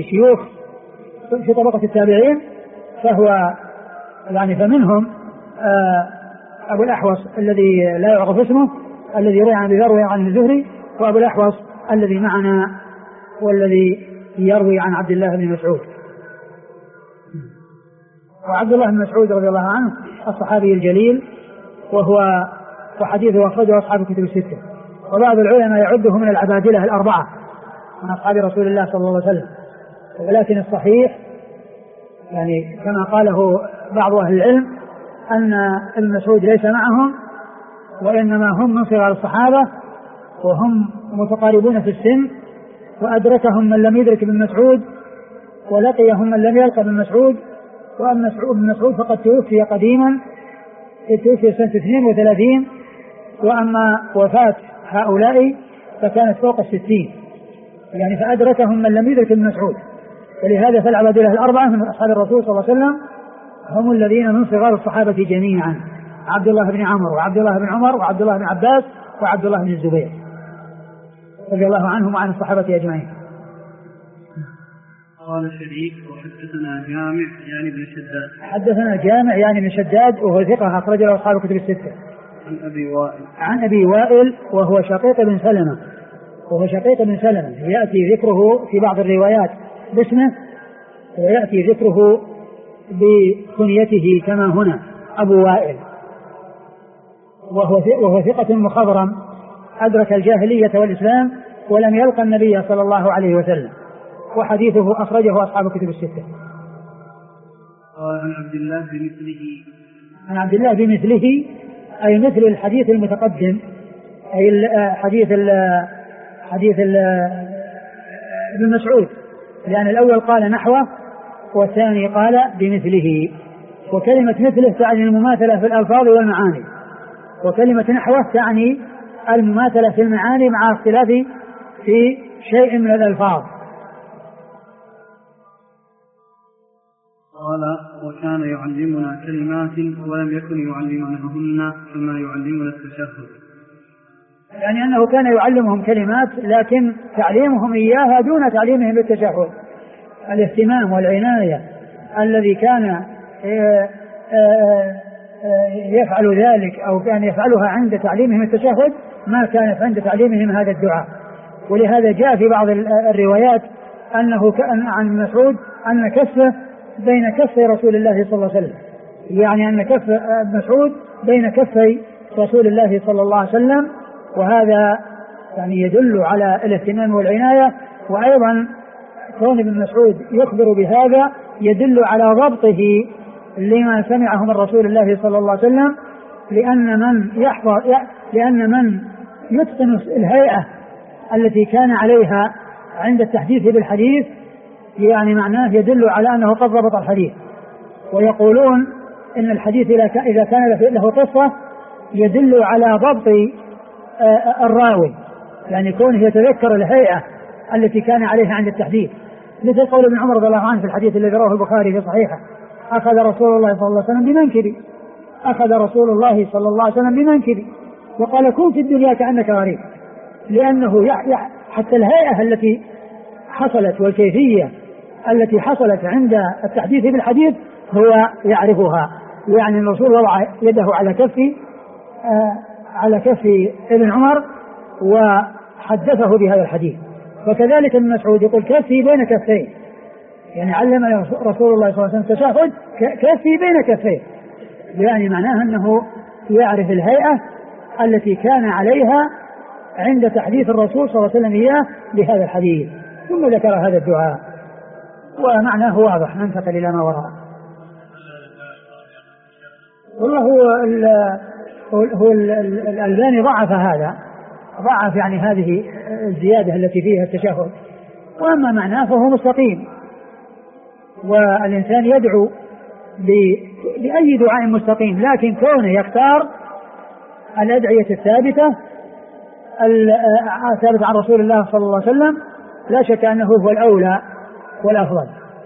طبقة التابعين فهو يعني فمنهم أبو الأحوص الذي لا يعرف اسمه الذي يروي عن أبي ذر ويروي عن الزهري، وأبو الأحوص الذي معنا والذي يروي عن عبد الله بن مسعود. وعبد الله بن مسعود رضي الله عنه الصحابي الجليل، وحديثه أخرجه أصحاب الكتب الستة، وبعض العلماء يعده من العبادلة الأربعة من أصحاب رسول الله صلى الله عليه وسلم. ولكن الصحيح يعني كما قاله بعض أهل العلم أن ابن مسعود ليس معهم، وإنما هم من صغار الصحابة وهم متقاربون في السن، وأدركهم من لم يدرك ابن مسعود ولقيهم من لم يلقى ابن مسعود. وأما ابن مسعود فقد توفي قديما، توفي سنة 32، وأما وفاة هؤلاء فكانت فوق 60 يعني، فأدركهم من لم يدرك ابن مسعود. ولهذا فالعبادلة الأربعة من أصحاب الرسول صلى الله عليه وسلم هم الذين من صغار الصحابة جميعا: عبد الله بن عمرو وعبد الله بن عمر وعبد الله بن عباس وعبد الله بن الزبير رضي الله عنهم وعن الصحابة أجمعين.
قال شريك وحدثنا جامع يعني بن شداد.
حدثنا جامع يعني بن شداد وهو ثقة أخرج له أصحاب الكتب الستة. عن أبي وائل وهو شقيق بن سلمة، يأتي ذكره في بعض الروايات باسمه ويأتي ذكره بكنيته كما هنا أبو وائل، وهو ثقة مخضرم أدرك الجاهلية والإسلام ولم يلقى النبي صلى الله عليه وسلم، وحديثه أخرجه أصحاب الكتب الستة.
عن
عبد الله بمثله أي مثل الحديث المتقدم، أي حديث ابن مسعود، لأن الأول قال نحوه والثاني قال بمثله. وكلمة مثله تعني المماثلة في الألفاظ والمعاني، وكلمة نحوه تعني المماثلة في المعاني مع اختلاف في شيء من الألفاظ.
قال وكان يعلمنا كلمات ولم يكن يعلمنهن كما يعلمنا التشهد.
يعني أنه كان يعلمهم كلمات لكن تعليمهم إياها دون تعليمهم بالتشهد. الاهتمام والعناية الذي كان يفعل ذلك أو كان يفعلها عند تعليمهم التشهد ما كانت عند تعليمهم هذا الدعاء. ولهذا جاء في بعض الروايات أنه عن مسعود أن كفه بين كفي رسول الله صلى الله عليه وسلم، يعني أن كف مسعود بين كفي رسول الله صلى الله عليه وسلم، وهذا يعني يدل على الاهتمام والعناية. وأيضا كون ابن مسعود يخبر بهذا يدل على ضبطه لما سمعه من رسول الله صلى الله عليه وسلم، لأن من يتقن الهيئة التي كان عليها عند التحديث بالحديث يعني معناه يدل على أنه قد ضبط الحديث. ويقولون إن الحديث إذا كان له قصة يدل على ضبط الراوي، يعني كونه يتذكر الهيئة التي كان عليها عند التحديث، مثل قول ابن عمر رضي الله عنه في الحديث الذي رواه البخاري في صحيحه: أخذ رسول الله صلى الله عليه وسلم بمنكبي، أخذ رسول الله صلى الله عليه وسلم بمنكبي وقال: كن في الدنيا كأنك غريب. لأنه حتى الهيئة التي حصلت والكيفية التي حصلت عند التحديث بالحديث هو يعرفها. يعني الرسول وضع يده على كف ابن عمر وحدثه بهذا الحديث. وكذلك ابن مسعود يقول: كفي بين كفين، يعني علم رسول الله صلى الله عليه وسلم التشهد كفي بين كفين، يعني معناه أنه يعرف الهيئة التي كان عليها عند تحديث الرسول صلى الله عليه وسلم إياه بهذا الحديث. ثم ذكر هذا الدعاء ومعناه واضح. ننتقل إلى ما وراء. والله هو الألباني ضعف يعني هذه الزيادة التي فيها التشهد، وأما معناه فهو مستقيم. والإنسان يدعو بأي دعاء مستقيم، لكن كونه يختار الأدعية الثابتة عن رسول الله صلى الله عليه وسلم لا شك أنه هو الأولى والأفضل.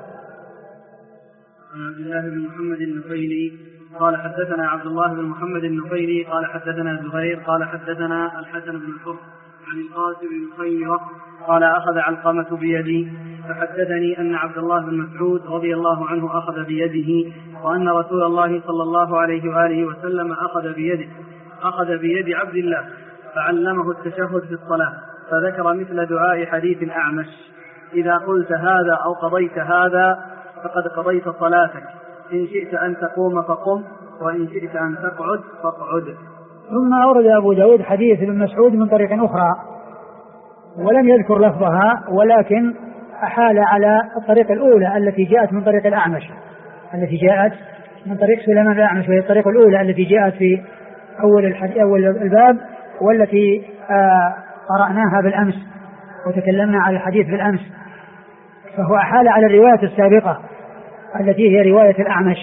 عبد الله بن محمد النفيلي قال حدثنا عبد الله بن محمد النفيلي قال حدثنا زهير قال حدثنا الحسن بن الحر عن القاسم بن خيرة قال أخذ علقمة بيدي فحدثني أن عبد الله بن مسعود رضي الله عنه أخذ بيده، وأن رسول الله صلى الله عليه وآله وسلم أخذ بيد عبد الله فعلمه التشهد في الصلاة، فذكر مثل دعاء حديث الأعمش: إذا قلت هذا أو قضيت هذا فقد قضيت صلاتك، إن شئت أن تقوم فقم، وإن شئت أن تقعد فاقعد.
ثم أورد أبو داود حديث ابن مسعود من طريق أخرى ولم يذكر لفظها، ولكن أحال على الطريق الأولى التي جاءت من طريق الأعمش، التي جاءت من طريق سليمان الأعمش، وهي الطريق الأولى التي جاءت في أول الباب، والتي قرأناها بالأمس وتكلمنا على الحديث بالأمس. فهو أحال على الرواية السابقة التي هي رواية الأعمش،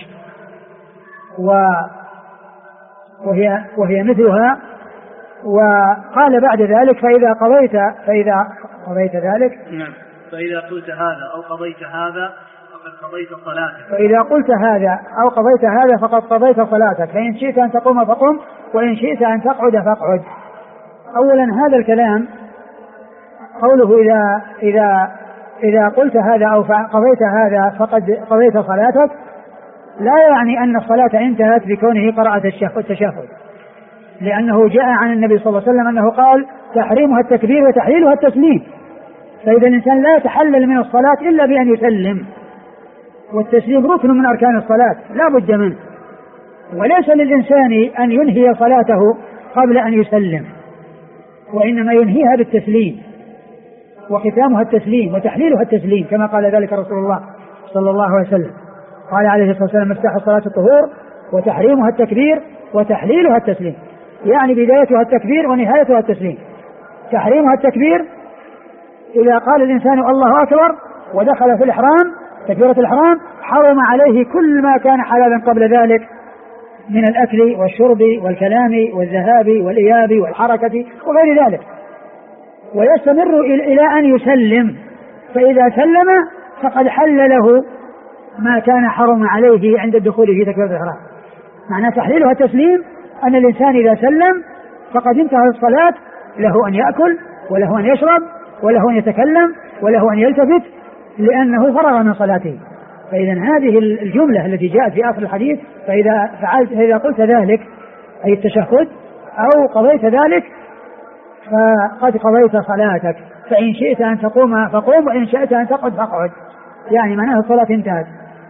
وهي مثلها. وقال بعد ذلك: فإذا قضيت ذلك،
نعم، فإذا قلت هذا أو قضيت هذا فقد قضيت صلاتك،
فإذا قلت هذا أو قضيت هذا فقد قضيت صلاتك، فإن شئت أن تقوم فقم، وإن شئت أن تقعد فاقعد. أولا هذا الكلام قوله إذا قلت هذا أو قضيت هذا فقد قضيت صلاتك لا يعني أن الصلاة انتهت بكونه قرأ التشهد، لأنه جاء عن النبي صلى الله عليه وسلم أنه قال: تحريمها التكبير وتحليلها التسليم. فإذا الإنسان لا يتحلل من الصلاة إلا بأن يسلم، والتسليم ركن من أركان الصلاة لا بد منه، وليس للإنسان أن ينهي صلاته قبل أن يسلم، وإنما ينهيها بالتسليم، وختامها التسليم وتحليلها التسليم، كما قال ذلك رسول الله صلى الله عليه وسلم. قال عليه الصلاة والسلام: مفتاح الصلاة الطهور، وتحريمها التكبير وتحليلها التسليم، يعني بدايتها التكبير ونهايتها التسليم. تحريمها التكبير إذا قال الإنسان الله أكبر ودخل في الإحرام تكبيرة الإحرام حرم عليه كل ما كان حلالا قبل ذلك من الأكل والشرب والكلام والذهاب والإياب والحركة وغير ذلك، ويستمر إلى أن يسلم، فإذا سلم فقد حل له ما كان حرم عليه عند الدخول في تكبيرة الإحرام. معنى تحليلها التسليم أن الإنسان إذا سلم فقد انتهى الصلاة له أن يأكل وله أن يشرب وله أن يتكلم وله أن يلتفت لأنه فرغ من صلاته. فإذا هذه الجملة التي جاءت في آخر الحديث فإذا قلت ذلك أي التشهد أو قضيت ذلك فقد قضيت صلاتك، فإن شئت أن تقوم فقوم وإن شئت أن تقعد فاقعد، يعني معناه الصلاة انتهت.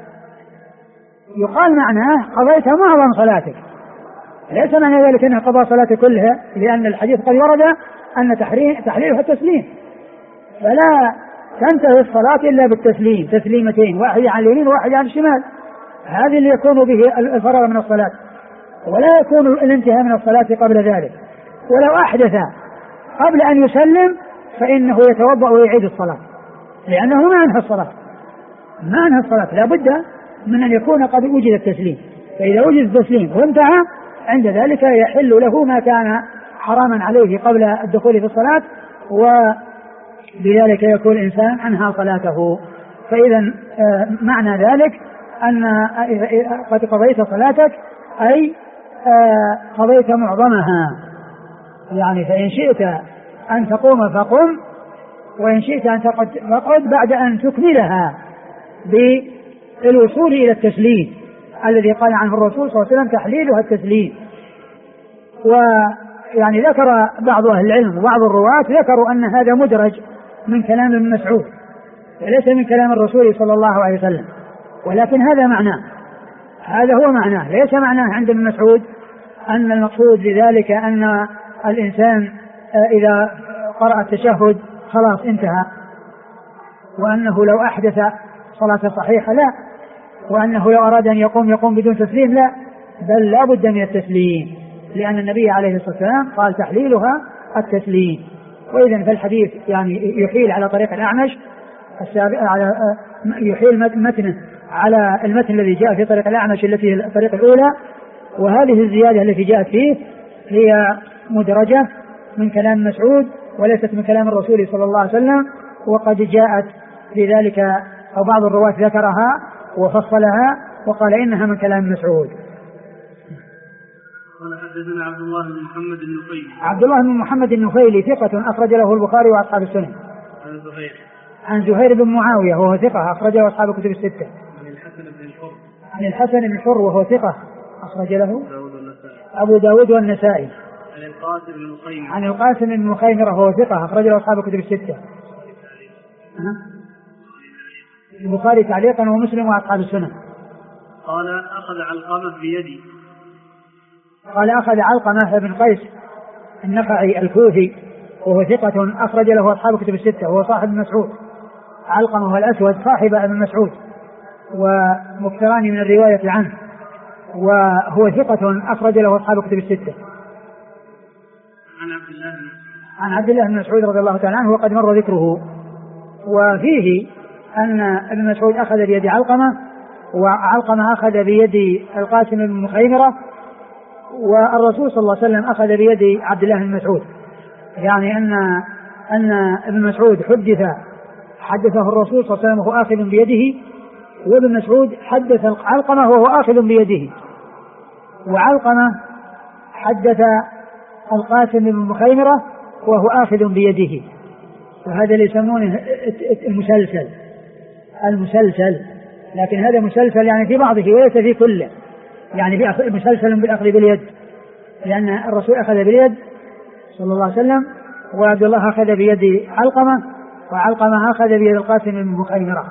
يقال معناه قضيت معظم صلاتك، ليس معنى ذلك أنه قضى صلاته كلها، لأن الحديث قد ورد أن تحليلها التسليم، فلا تنتهي الصلاة إلا بالتسليم، تسليمتين، واحد عن اليمين وواحد عن الشمال، هذا اللي يكون به الفرغ من الصلاة، ولا يكون الانتهاء من الصلاة قبل ذلك. ولو أحدث قبل أن يسلم فإنه يتوضأ ويعيد الصلاة، لأنه ما أنهى الصلاة، لا بد من أن يكون قد وجد التسليم. فإذا وجد التسليم وانتهى عند ذلك يحل له ما كان حراما عليه قبل الدخول في الصلاة، وبذلك يكون الإنسان أنهى صلاته. فإذا معنى ذلك أن قد قضيت صلاتك أي قضيت معظمها، يعني فإن شئت أن تقوم فقم وإن شئت أن تقعد فاقعد بعد أن تكملها بالوصول إلى التسليم الذي قال عنه الرسول صلى الله عليه وسلم تحليلها التسليم. ويعني ذكر بعض أهل العلم وبعض الرواة ذكروا أن هذا مدرج من كلام ابن مسعود وليس من كلام الرسول صلى الله عليه وسلم، ولكن هذا معناه، هذا هو معناه، ليس معناه عند ابن مسعود أن المقصود بذلك أن الإنسان إذا قرأ التشهد خلاص انتهى، وأنه لو أحدث صلاة صحيحة لا، وأنه لو أراد أن يقوم بدون تسليم لا، بل لا بد من التسليم، لأن النبي عليه الصلاة والسلام قال تحليلها التسليم. وإذا فالحديث يعني يحيل على طريق الأعمش يحيل متنه على المتن الذي جاء في طريق الأعمش التي هي الطريق الأولى، وهذه الزيادة التي جاءت فيه هي مدرجة من كلام مسعود وليست من كلام الرسول صلى الله عليه وسلم، وقد جاءت في ذلك أو بعض الرواة ذكرها وفصلها وقال إنها من كلام مسعود.
قال حدثنا عبد الله بن محمد النفيلي.
عبد الله بن محمد النفيلي ثقة أخرج له البخاري وأصحاب السنن. عن زهير بن معاوية وهو ثقة أخرج له أصحاب الكتب الستة. عن الحسن بن الحر وهو ثقة أخرج له أبو داود والنسائي. عن القاسم بن مخيمرة وهو ثقة أخرج له أصحاب الكتب الستة. البخاري تعليقا ومسلم وأصحاب السنن.
قال أخذ علقمة بيدي.
قال أخذ علقمة بن قيس النخعي الكوفي وهو ثقة أخرج له أصحاب الكتب الستة وهو صاحب مسعود. علقمة الأسود صاحب ابن مسعود ومكثران من الرواية عنه، وهو ثقة أخرج له أصحاب الكتب الستة. عن عبد الله بن مسعود رضي الله تعالى عنه وقد مر ذكره. وفيه أن ابن مسعود أخذ بيد علقمة، وعلقمة أخذ بيد القاسم بن مخيمرة، والرسول صلى الله عليه وسلم أخذ بيد عبد الله بن مسعود، يعني أن ابن مسعود حدثه الرسول صلى الله عليه وسلم وهو آخذ بيده، وابن مسعود حدث علقمة وهو آخذ بيده، وعلقمة حدث القاسم بن مخيمرة وهو آخذ بيده. وهذا اللي يسمونه المسلسل، لكن هذا مسلسل يعني في بعضه وليس في كله، يعني مسلسل بالأخذ باليد، لأن الرسول أخذ باليد صلى الله عليه وسلم، وعبد الله أخذ بيد علقمة، وعلقمة أخذ بيد القاسم بن مخيمرة.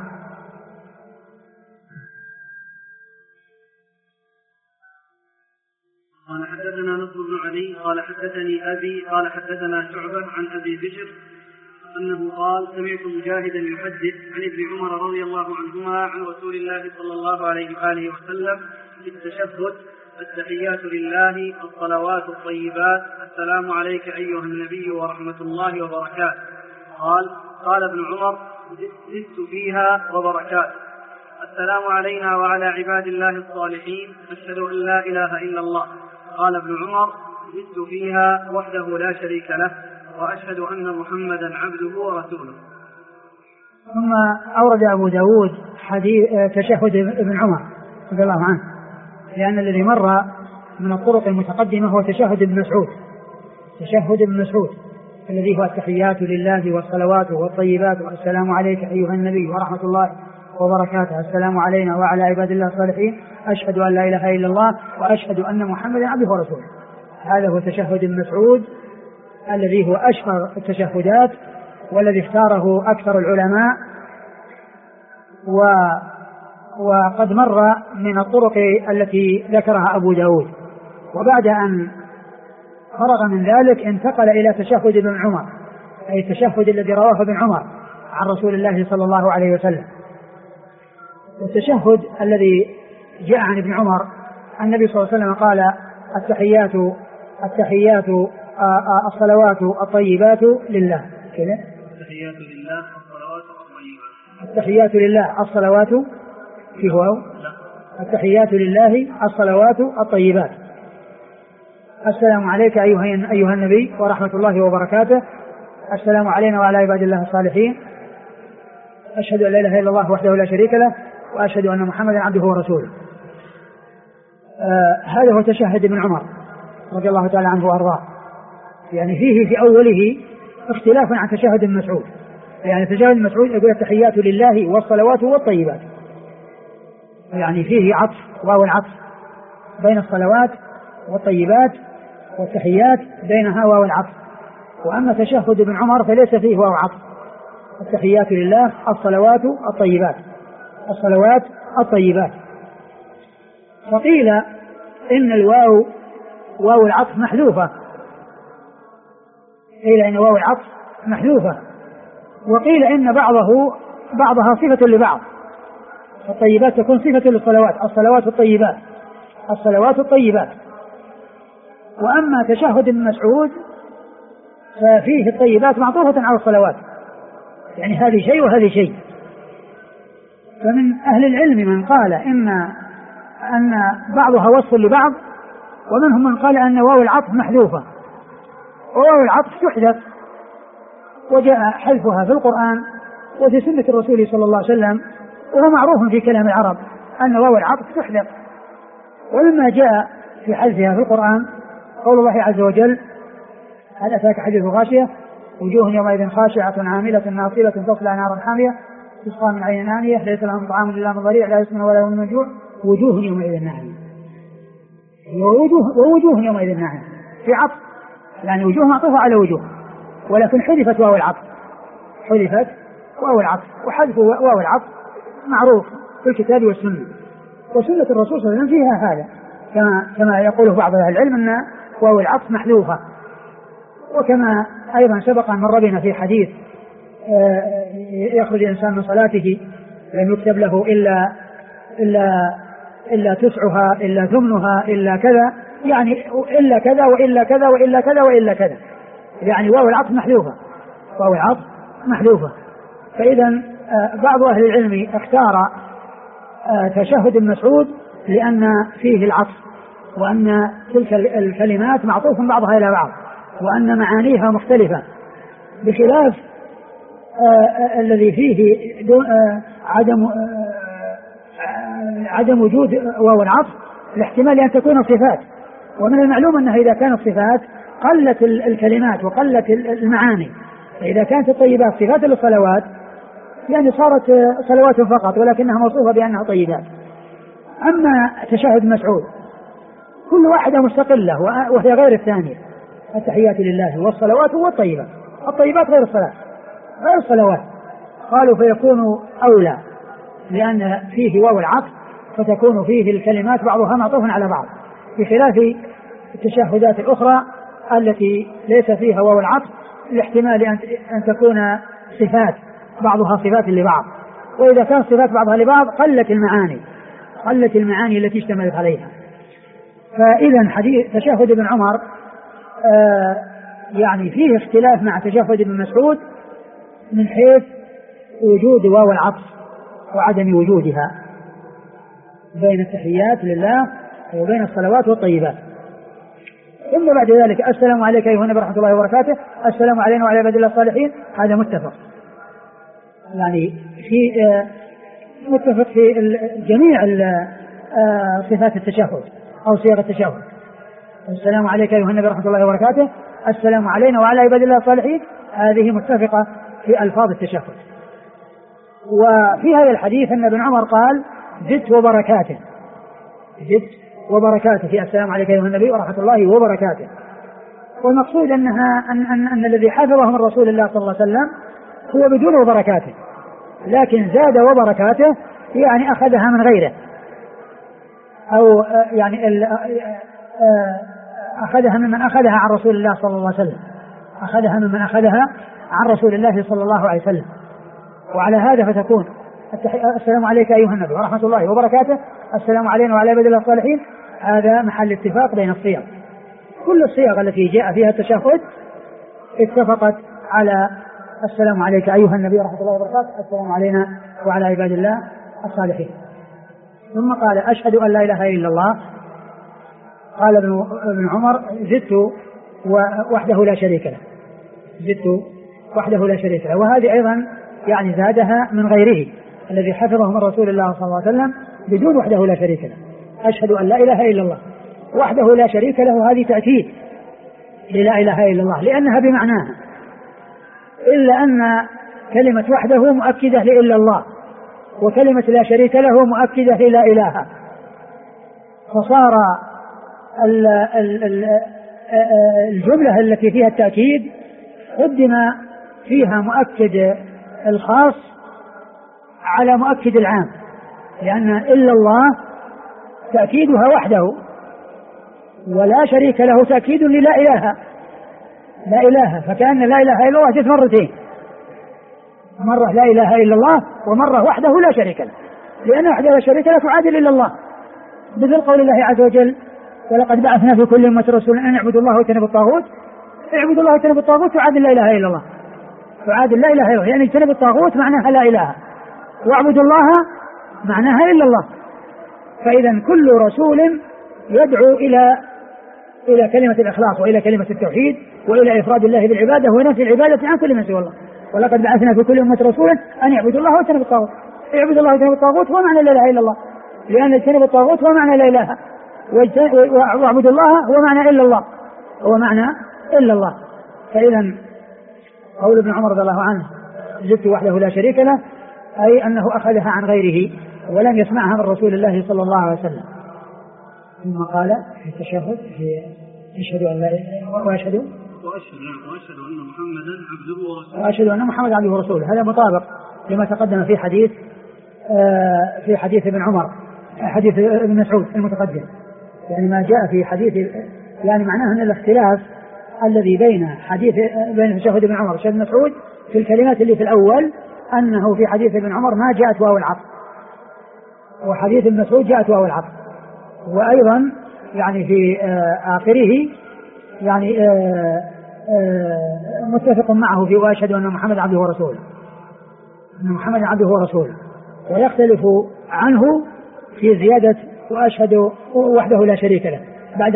قال حدثنا نصر بن علي قال حدثني أبي قال حدثنا شعبة عن أبي بشر أنه قال سمعت مجاهدا يحدث عن ابن عمر رضي الله عنهما عن رسول الله صلى الله عليه وآله وسلم في التشهد: التحيات لله، الصلوات الطيبات، السلام عليك أيها النبي ورحمة الله وبركاته. قال ابن عمر: زدت فيها وبركاته. السلام علينا وعلى عباد الله الصالحين، أشهد أن لا إله إلا الله. قال ابن عمر: زدت فيها وحده لا شريك له، وأشهد أن محمدا عبده ورسوله.
ثم أورد أبو داود تشهد ابن عمر رضي الله عنه، لأن الذي مر من الطرق المتقدمة هو تشهد ابن مسعود، الذي هو التحيات لله والصلوات والطيبات والسلام عليك أيها النبي ورحمة الله وبركاته، السلام علينا وعلى عباد الله الصالحين، أشهد أن لا إله إلا الله وأشهد أن محمدا عبده ورسوله. هذا هو تشهد ابن مسعود الذي هو أشهر التشهدات والذي اختاره أكثر العلماء، وقد مر من الطرق التي ذكرها أبو داود. وبعد أن فرغ من ذلك انتقل إلى تشهد ابن عمر، أي التشهد الذي رواه ابن عمر عن رسول الله صلى الله عليه وسلم. التشهد الذي جاء عن ابن عمر النبي صلى الله عليه وسلم قال: التحيات الصلوات الطيبات لله. كذا
التحيات لله الصلوات الطيبات.
التحيات لله الصلوات في واو. التحيات لله الصلوات الطيبات. السلام عليك أيها النبي ورحمة الله وبركاته، السلام علينا وعلى عباد الله الصالحين، أشهد أن لا إله إلا الله وحده لا شريك له وأشهد أن محمدا عبده ورسوله. هذا هو تشهد ابن عمر رضي الله تعالى عنه وأرضاه. يعني فيه في أوله اختلاف عن تشهد ابن مسعود. يعني تشهد ابن مسعود يقول التحيات لله والصلوات والطيبات، يعني فيه عطف، واو العطف بين الصلوات والطيبات، والتحيات بينها واو العطف. وأما تشهد ابن عمر فليس فيه واو عطف، التحيات لله الصلوات الطيبات، الصلوات الطيبات. فقيل إن الواو واو العطف محذوفة، قيل إن واو العطف محذوفة، وقيل إن بعضها صفة لبعض. الطيبات تكون صفة للصلوات، الصلوات الطيبات، الصلوات الطيبات. وأما تشهد ابن مسعود ففيه الطيبات معطوفة على الصلوات، يعني هذه شيء وهذه شيء. فمن أهل العلم من قال أن بعضها وصف لبعض، ومنهم من قال أن واو العطف محذوفة، وواو العطف تحذف، وجاء حذفها في القرآن وفي سنة الرسول صلى الله عليه وسلم، وهو معروف في كلام العرب أن واو العطف تحذف. ولما جاء في حذفها في القرآن قول الله عز وجل: هل أتاك حديث غاشية وجوه يومئذ خاشعة عاملة ناصبة تصلى نارا حامية تسقى من عين آنية ليس لهم طعام إلا من ضريع لا يسمن ولا هم من جوع وجوه يومئذ ناعمة. ووجوه يومئذ ناعمة في عطف، يعني وجوه معطوفة على وجوه، ولكن حذفت واو العطف، حذفت واو العطف. وحذف واو العطف معروف في الكتاب والسنة، وسنة الرسول صلى الله عليه وسلم فيها هذا، كما يقوله بعض أهل العلم أن واو العطف محذوفة. وكما أيضا سبق أن مر بنا في حديث يخرج الإنسان من صلاته لم يكتب له إلا تسعها إلا ثمنها إلا كذا، يعني إلا كذا وإلا كذا وإلا كذا وإلا كذا، يعني واو العطف محذوفة، واو العطف محذوفة. فإذا بعض أهل العلم اختار تشهد ابن مسعود لأن فيه العطف، وأن تلك الكلمات معطوف بعضها إلى بعض، وأن معانيها مختلفة، بخلاف الذي فيه عدم وجود واو العطف لاحتمال أن تكون صفات. ومن المعلوم أنها إذا كانت صفات قلت الكلمات وقلت المعاني، فإذا كانت الطيبات صفات للصلوات يعني صارت صلوات فقط ولكنها موصوفة بأنها طيبات. أما تشهد مسعود كل واحدة مستقلة وهي غير الثانية، التحيات لله والصلوات والطيبات، الطيبات غير الصلاة غير الصلوات. قالوا فيكون أولى لأن فيه واو العطف، فتكون فيه الكلمات بعضها معطوف على بعض، بخلاف التشهدات الأخرى التي ليس فيها واو العطف لاحتمال أن تكون صفات بعضها صفات لبعض، وإذا كان صفات بعضها لبعض قلت المعاني التي اشتملت عليها. فإذا حديث تشهد ابن عمر يعني فيه اختلاف مع تشهد ابن مسعود من حيث وجود واو العطف وعدم وجودها بين التحيات لله وبين الصلوات والطيبات. ثم بعد ذلك السلام عليك أيها النبي ورحمة الله وبركاته، السلام علينا وعلى عباد الله الصالحين، هذا متفق، يعني في متفق في جميع صفات التشهد أو صيغ التشهد. السلام عليك أيها النبي ورحمة الله وبركاته، السلام علينا وعلى عباد الله الصالحين هذه متفقة في ألفاظ التشهد. وفي هذا الحديث أن ابن عمر قال زدت وبركاته، زدت وبركاته في السلام عليك أيها النبي ورحمة الله وبركاته. والمقصود أن الذي حفظه من رسول الله صلى الله عليه وسلم هو بدون وبركاته، لكن زاد وبركاته يعني أخذها من غيره، أو يعني أخذها ممن أخذها عن رسول الله صلى الله عليه وسلم، أخذها ممن أخذها عن رسول الله صلى الله عليه وسلم. وعلى هذا فتكون السلام عليك أيها النبي ورحمة الله وبركاته، السلام علينا وعلى عباد الله الصالحين، هذا محل اتفاق بين الصيغ. كل الصيغ التي جاء فيها التشهد اتفقت على السلام عليك أيها النبي ورحمة الله وبركاته، السلام علينا وعلى عباد الله الصالحين. ثم قال أشهد أن لا إله إلا الله. قال ابن عمر زدت وحده لا شريك له، زدت وحده لا شريك له. وهذه أيضا يعني زادها من غيره الذي حفظه من رسول الله صلى الله عليه وسلم بدون وحده لا شريك له. أشهد أن لا إله إلا الله وحده لا شريك له، هذه تأكيد للا إله إلا الله لأنها بمعناها، إلا أن كلمة وحده مؤكدة لإلا الله، وكلمة لا شريك له مؤكدة للا إله، فصار الجملة التي فيها التأكيد قدم فيها مؤكد الخاص على مؤكد العام، لأن إلا الله تأكيدها وحده، ولا شريك له تأكيد للا إله، لا إله، فكأن لا إله إلا الله جت مرتين، مرة لا إله إلا الله ومرة وحده لا شريك له، لأن وحده لا شريك له تعادل إلا الله، مثل قول الله عز وجل ولقد بعثنا في كل أمة رسولا أن اعبدوا الله واجتنبوا الطاغوت. اعبدوا الله واجتنبوا الطاغوت تعادل لا إله إلا الله، تعادل لا إله إلا الله، يعني اجتنبوا الطاغوت معناها لا إله، واعبدوا الله معناها إلا الله. فإذا كل رسول يدعو إلى كلمة الإخلاص وإلى كلمة التوحيد وإلى إفراد الله بالعبادة ونفي العبادة عن كل من سوى الله. ولقد بعثنا في كل أمة رسولا أن يعبدوا الله واجتنبوا الطاغوت. اعبدوا الله واجتنبوا الطاغوت هو معنى لا إله إلا الله، لأن اجتنبوا الطاغوت هو معنى لا إله، واعبدوا الله هو معنى إلا الله، هو معنى إلا الله. فإذا قول ابن عمر رضي الله عنه زدت وحده لا شريك له، أي أنه أخذها عن غيره ولم يسمعها من رسول الله صلى الله عليه وسلم. ثم قال في التشهد في أشهد أن لا إله وأشهد
أن محمدا عبده ورسوله،
وأشهد أن محمدا عبده ورسوله. هذا مطابق لما تقدم في حديث ابن عمر، حديث ابن مسعود المتقدم، يعني ما جاء في حديث، يعني معناه أن الاختلاف الذي بين تشهد ابن عمر وتشهد ابن مسعود في الكلمات اللي في الأول، أنه في حديث ابن عمر ما جاءت واو العطف، وحديث ابن مسعود جاءت واو العطف. وأيضا يعني في آخره يعني متفق معه في وأشهد أن محمد عبده ورسوله، أن محمد عبده ورسوله، ويختلف عنه في زيادة وأشهد وحده لا شريك له بعد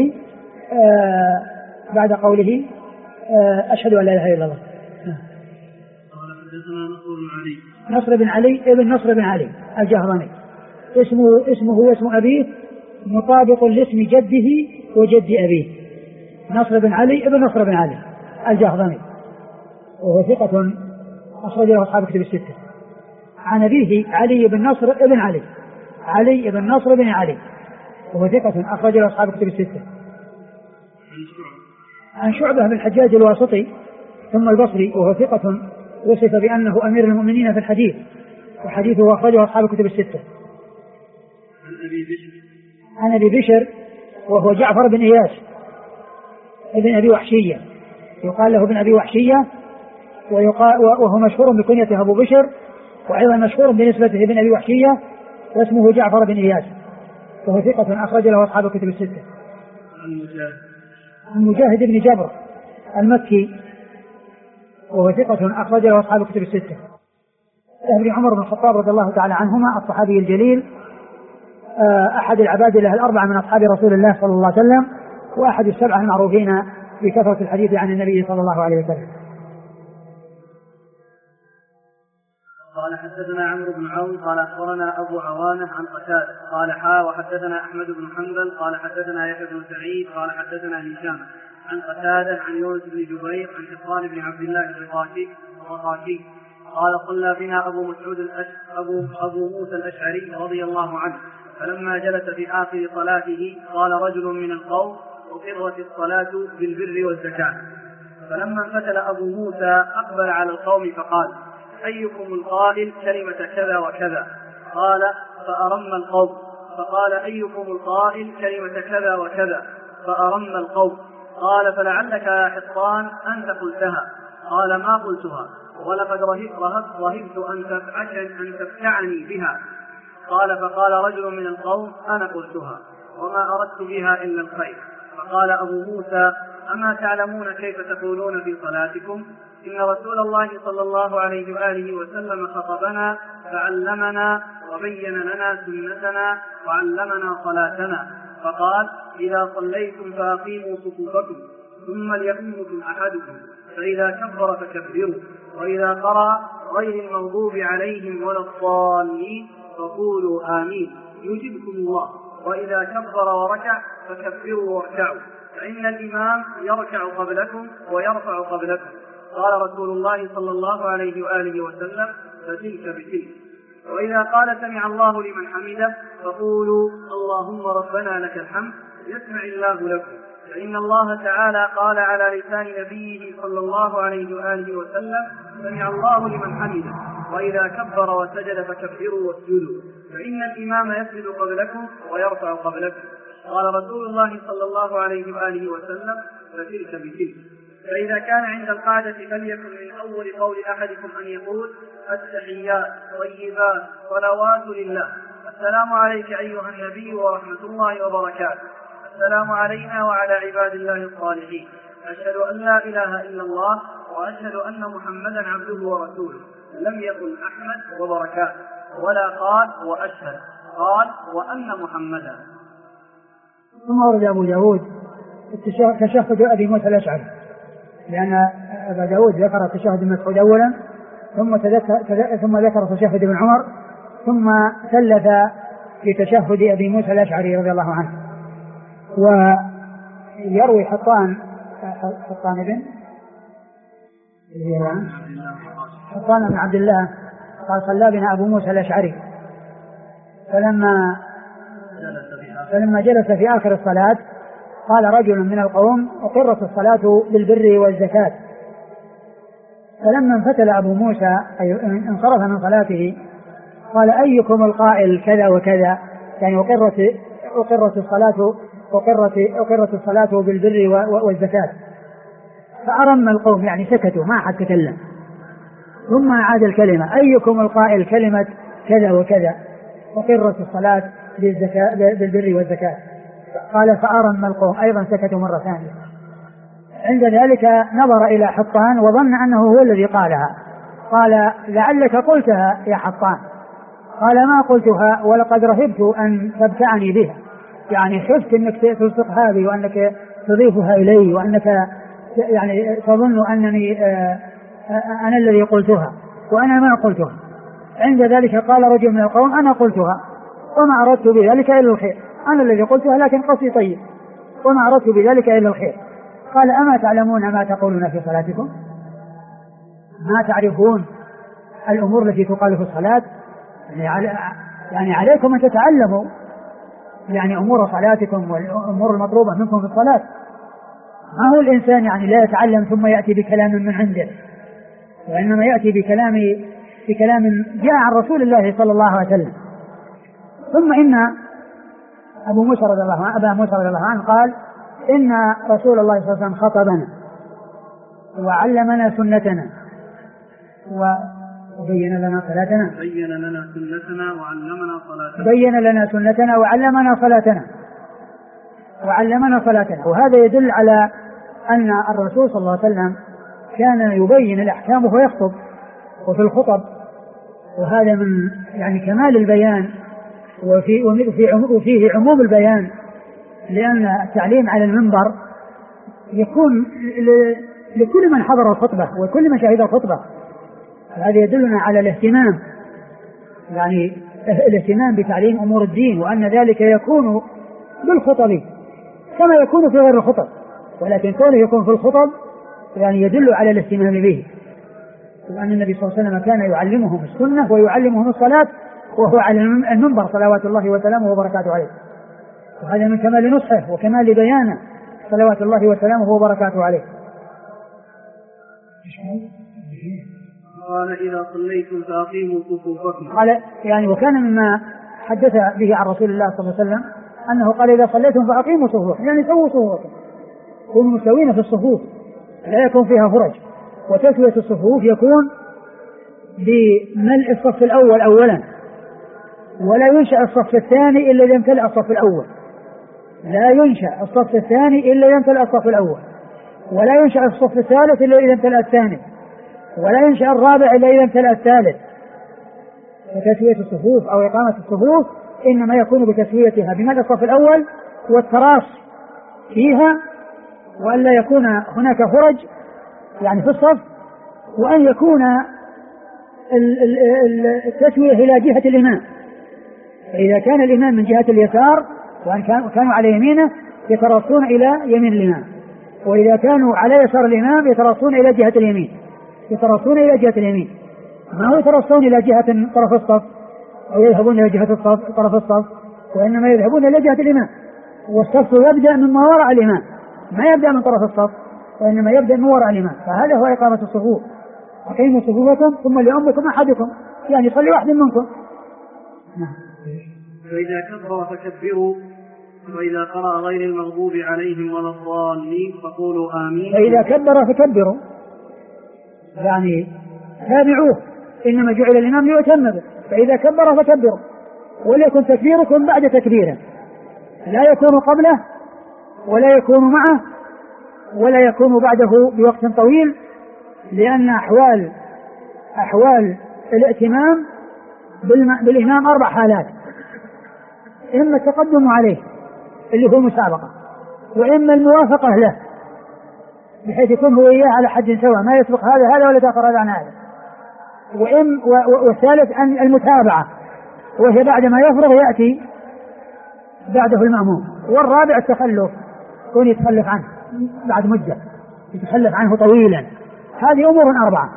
قوله أشهد أن لا إله إلا الله. نصر بن علي ابن نصر بن علي الجهضمي، اسمه واسم أبيه مطابق لاسم جده وجد أبيه، نصر بن علي ابن نصر بن علي الجهضمي، وهو ثقة أخرج له أصحاب كتب الستة. عن أبيه علي بن نصر ابن علي، علي بن نصر بن علي، وهو ثقة أخرج له أصحاب كتب الستة. عن شعبة بن الحجاج الواسطي ثم البصري، وهو ثقة وصف بأنه أمير المؤمنين في الحديث، وحديثه أخرجه أصحاب كتب الستة. عن أبي بشر وهو جعفر بن إياس ابن أبي وحشية، يقال له ابن أبي وحشية، وهو مشهور بكنيته أبو بشر، وأيضا مشهور بنسبته ابن أبي وحشية، واسمه جعفر بن إياس، وهو ثقة أخرج له أصحاب كتب الستة. عن مجاهد بن جبر المكي، وهو ثقة أخرج له أصحاب كتب الستة. ابن عمر بن الخطاب رضي الله تعالى عنهما الصحابي الجليل، أحد العبادلة الأربعة من أصحاب رسول الله صلى الله عليه وسلم، وأحد السبعة المعروفين بكثرة الحديث عن النبي صلى الله عليه وسلم.
قال حدثنا عمرو بن عون قال أخبرنا أبو عوانة عن قتادة قال وحدثنا أحمد بن حنبل قال حدثنا يحيى بن سعيد قال حدثنا هشام عن قتادة عن يونس بن جبير عن حصان بن عبد الله الرقاشي قال صلى بنا أبو موسى الأشعري رضي الله عنه، فلما جلس في آخر صلاته قال رجل من القوم: أقرت الصلاة بالبر والزكاة. فلما انفتل أبو موسى أقبل على القوم فقال: أيكم القائل كلمة كذا وكذا؟ قال: فأرم القوم. فقال: أيكم القائل كلمة كذا وكذا؟ فأرم القوم. قال: فلعلك يا حصان أنت قلتها. قال: ما قلتها، ولقد رهبت أن تفكعني بها. قال: فقال رجل من القوم: أنا قلتها وما أردت بها إلا الخير. فقال أبو موسى: أما تعلمون كيف تقولون في صلاتكم؟ إن رسول الله صلى الله عليه وآله وسلم خطبنا فعلمنا وبين لنا سنتنا وعلمنا صلاتنا، فقال: إذا صليتم فأقيموا صفوفكم ثم ليؤمكم أحدكم، فإذا كبر فكبروا، وإذا قرأ غير المغضوب عليهم ولا الضالين فقولوا آمين يجبكم الله، وإذا كبر وركع فكبروا واركعوا، فإن الإمام يركع قبلكم ويرفع قبلكم. قال رسول الله صلى الله عليه وآله وسلم: فتلك بتلك. وإذا قال سمع الله لمن حمده فقولوا: اللهم ربنا لك الحمد يسمع الله لكم، فإن الله تعالى قال على لسان نبيه صلى الله عليه وآله وسلم: سمع الله لمن حمده. وإذا كبر وسجد فكبروا واسجدوا، فإن الإمام يسجد قبلكم ويرفع قبلكم. قال رسول الله صلى الله عليه وآله وسلم: فتلك بتلك. فإذا كان عند القعدة فليكن من أول قول أحدكم أن يقول: التحيات طيبات صلوات لله، السلام عليك أيها النبي ورحمة الله وبركاته، السلام علينا وعلى عباد الله الصالحين، أشهد أن لا إله إلا الله وأشهد أن محمدا عبده ورسوله. لم يقل أحمد وبركاته ولا قال وأشهد، قال وأن محمدا.
ثم ورد أبو داود تشهد أبي موسى الأشعري، لأن أبا داود ذكر التشهد بن مسعود أولا، ثم ذكر تشهد بن عمر، ثم ثلث في تشهد أبي موسى الأشعري رضي الله عنه. ويروي حطان بن عبد الله قال: صلى بنا أبو موسى الأشعري، فلما جلس في آخر الصلاة قال رجل من القوم: أقرت الصلاة بالبر والزكاة. فلما انفتل أبو موسى أي انصرف من صلاته قال: أيكم القائل كذا وكذا؟ يعني أقرت الصلاة بالبر والزكاة. فأرم القوم، يعني سكتوا ما أحد تكلم. ثم عاد الكلمة: أيكم القائل كلمة كذا وكذا؟ أقرت الصلاة بالبر والزكاة. قال: فأرم القوم، أيضا سكتوا مرة ثانية. عند ذلك نظر إلى حطان وظن أنه هو الذي قالها، قال: لعلك قلتها يا حطان. قال: ما قلتها، ولقد رهبت أن تبتعني بها، يعني خفت أنك تلصق هذه وأنك تضيفها إلي وأنك يعني تظن أنني أنا الذي قلتها وأنا ما قلتها. عند ذلك قال رجل من القوم: أنا قلتها وما أردت بذلك إلا الخير، أنا الذي قلتها لكن قصدي طيب وما أردت بذلك إلا الخير. قال: أما تعلمون ما تقولون في صلاتكم؟ ما تعرفون الأمور التي تقال في الصلاة؟ يعني عليكم أن تتعلموا يعني أمور صلاتكم والأمور المطلوبة منكم في الصلاة. ما هو الإنسان يعني لا يتعلم ثم يأتي بكلام من عنده، وإنما يأتي بكلام جاء عن رسول الله صلى الله عليه وسلم. ثم إن أبا موسى رضي الله عنه قال: إن رسول الله صلى الله عليه وسلم خطبنا وعلمنا سنتنا وبين لنا صلاتنا. وهذا يدل على أن الرسول صلى الله عليه وسلم كان يبين الأحكام وهو يخطب وفي الخطب، وهذا من يعني كمال البيان وفيه عموم البيان، لأن التعليم على المنبر يكون لكل من حضر الخطبة وكل من شهد الخطبة. هذا يدلنا على الاهتمام، يعني الاهتمام بتعليم أمور الدين، وأن ذلك يكون بالخطب كما يكون في غير الخطب، ولكن كونه يكون في الخطب يعني يدل على الاهتمام به، وأن النبي صلى الله عليه وسلم كان يعلمهم السنة ويعلمهم الصلاة وهو على المنبر صلوات الله وسلامه وبركاته عليه، وهذا من كمال نصحه وكمال بيانه صلوات الله وسلامه وبركاته عليه.
قال إذا صليتم فأقيموا صفوفكم.
قال يعني وكان مما حدث به عن رسول الله صلى الله عليه وسلم أنه قال إذا صليتم فأقيموا صفوفكم، يعني سووا صفوفكم، كونوا مستوين في الصفوف لا يكون فيها فرج. وتسوية الصفوف يكون بملء الصف الأول أولا، ولا ينشأ الصف الثاني إلا إذا امتلأ الصف الأول، لا ينشأ الصف الثاني إلا إذا امتلأ الصف الأول، ولا ينشأ الصف الثالث إلا إذا امتلأ الثاني، ولا ينشأ الرابع إلا إذا امتلأ الثالث. وتسوية الصفوف أو إقامة الصفوف إنما يكون بتسويتها بملء الصف الأول والتراص فيها، وأن لا يكون هناك فرج يعني في الصف، وأن يكون التسوية إلى جهة الإمام. فإذا كان الإمام من جهة اليسار وأن كانوا على يمينه يتراصون إلى يمين الإمام، وإذا كانوا على يسار الإمام يتراصون إلى جهة اليمين، يتراصون إلى جهة اليمين، ما هو يتراصون إلى جهة طرف الصف أو يذهبون إلى جهة طرف الصف، وإنما يذهبون إلى جهة الإمام. والصف يبدأ من وراء الإمام، ما يبدأ من طرف الصف، وإنما يبدأ من وراء الإمام. فهذا هو إقامة الصفوف. أقيموا صفوفكم ثم ليؤمكم أحدكم، يعني يصلي واحد منكم.
فإذا كبر فكبروا، وإذا قرأ غير المغضوب عليهم ولا الضالين فقولوا آمين.
فإذا كبر فكبروا، يعني تابعوه، إنما جعل الإمام ليؤتم به. فإذا كبر فكبروا، وليكن تكبيركم بعد تكبيره، لا يكون قبله ولا يكون معه ولا يكون بعده بوقت طويل، لأن أحوال الائتمام بالإمام 4 حالات: إما التقدم عليه اللي هو المسابقة، وإما الموافقة له بحيث يكون هو إياه على حد سواء، ما يسبق هذا ولا تأخر هذا عن هذا، والثالث أن المتابعة، وهي بعد ما يفرغ يأتي بعده المأموم، والرابع التخلف، يكون يتخلف عنه بعد مدة، يتخلف عنه طويلا. هذه أمور 4.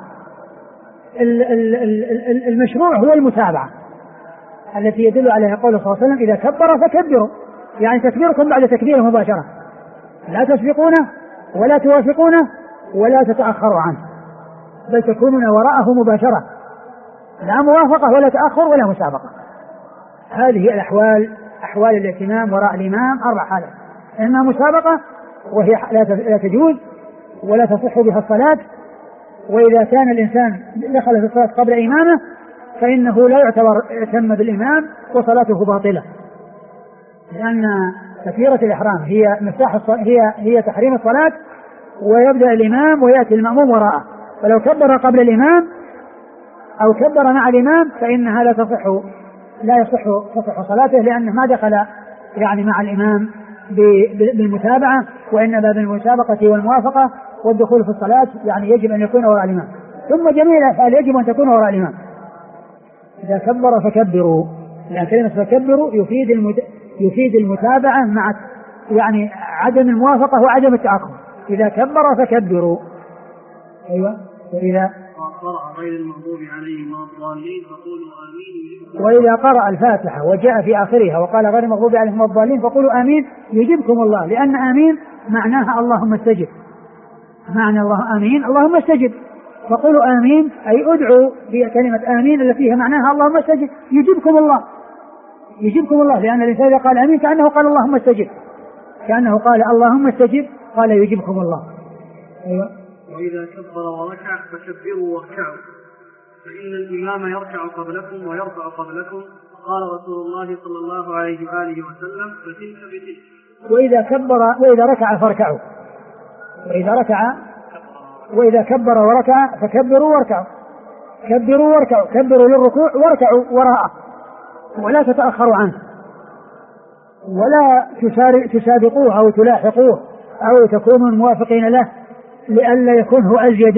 المشروع هو المتابعة التي يدل عليها قوله صلى الله عليه وسلم: إذا كبر فكبروا، يعني تكبيركم بعد تكبيره مباشرة، لا تسبقونه ولا توافقونه ولا تتأخروا عنه، بل تكونون وراءه مباشرة، لا موافقة ولا تأخر ولا مسابقة. هذه الأحوال أحوال الائتمام وراء الإمام 4 حالات: إما مسابقة وهي لا تجوز ولا تصح بها الصلاة، وإذا كان الإنسان دخل في الصلاة قبل إمامه فإنه لا يعتبر ائتم بالإمام وصلاته باطلة، لأن تكبيرة الإحرام هي مفتاح هي تحريم الصلاة، ويبدأ الإمام ويأتي المأموم وراءه، فلو كبر قبل الإمام أو كبر مع الإمام فإنها لا يصح صلاته، لأنه ما دخل يعني مع الإمام بالمتابعة، وإنما بالمسابقة والموافقة والدخول في الصلاة، يعني يجب أن يكون وراء الإمام. ثم جميع الأفعال يجب أن تكون وراء الإمام. إذا كبر فكبروا، لأن كلمة فكبروا يفيد المتابعة مع يعني عدم الموافقة وعدم التأخر. إذا كبر فكبروا. أيوة. وإذا
قرأ غير المغضوب عليهم ولا الضالين فقولوا آمين.
وإذا قرأ الفاتحة وجاء في آخرها وقال غير المغضوب عليهم ولا الضالين فقولوا آمين يجيبكم الله، لأن آمين معناها اللهم استجب، معنى الله آمين اللهم استجب، فقولوا آمين أي ادعوا بكلمة آمين التي فيها معناها اللهم استجب، يجيبكم الله، يجيبكم الله، لأن الإنسان إذا قال آمين كأنه قال اللهم استجب، كأنه قال اللهم استجب، قال يجيبكم الله. أيوة.
وإذا كبر وركع فكبروا واركعوا، فإن الإمام يركع قبلكم ويرفع قبلكم، قال رسول الله صلى الله عليه وآله وسلم: فتلك بتلك.
وإذا ركع فاركعوا، وإذا كبر وركع فكبروا واركعوا، كبروا واركعوا، كبروا للركوع واركعوا وراءه، ولا تتأخروا عنه، ولا تسابقوه أو تلاحقوه أو تكونوا موافقين له، لئلا يكون هو أزيد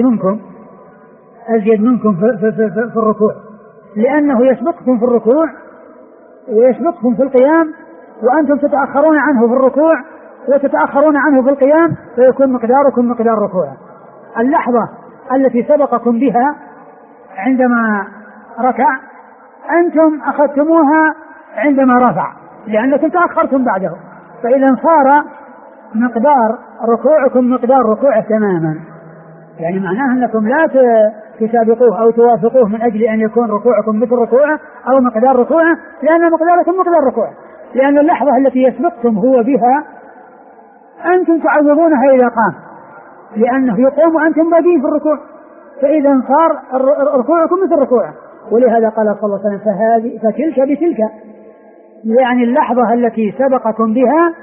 منكم في الركوع، لأنه يسبقكم في الركوع ويسبقكم في القيام، وأنتم تتأخرون عنه في الركوع وتتأخرون عنه في القيام فيكون مقداركم مقدار ركوعه. اللحظة التي سبقكم بها عندما ركع أنتم أخذتموها عندما رفع لأنكم تأخرتم بعده، فإذا صار مقدار ركوعكم مقدار ركوعه تماما، يعني معناه أنكم لا تسابقوه أو توافقوه من أجل أن يكون ركوعكم مثل ركوعه أو مقدار ركوعه، لأن مقداركم مقدار ركوعه، لأن اللحظة التي يسبقكم هو بها أنتم تعوضونها إذا قام، لأنه يقوم وأنتم باقين في الركوع، فإذا صار ركوعكم مثل ركوعه. ولهذا قال صلى الله عليه وسلم فتلك بتلك، يعني اللحظة التي سبقكم بها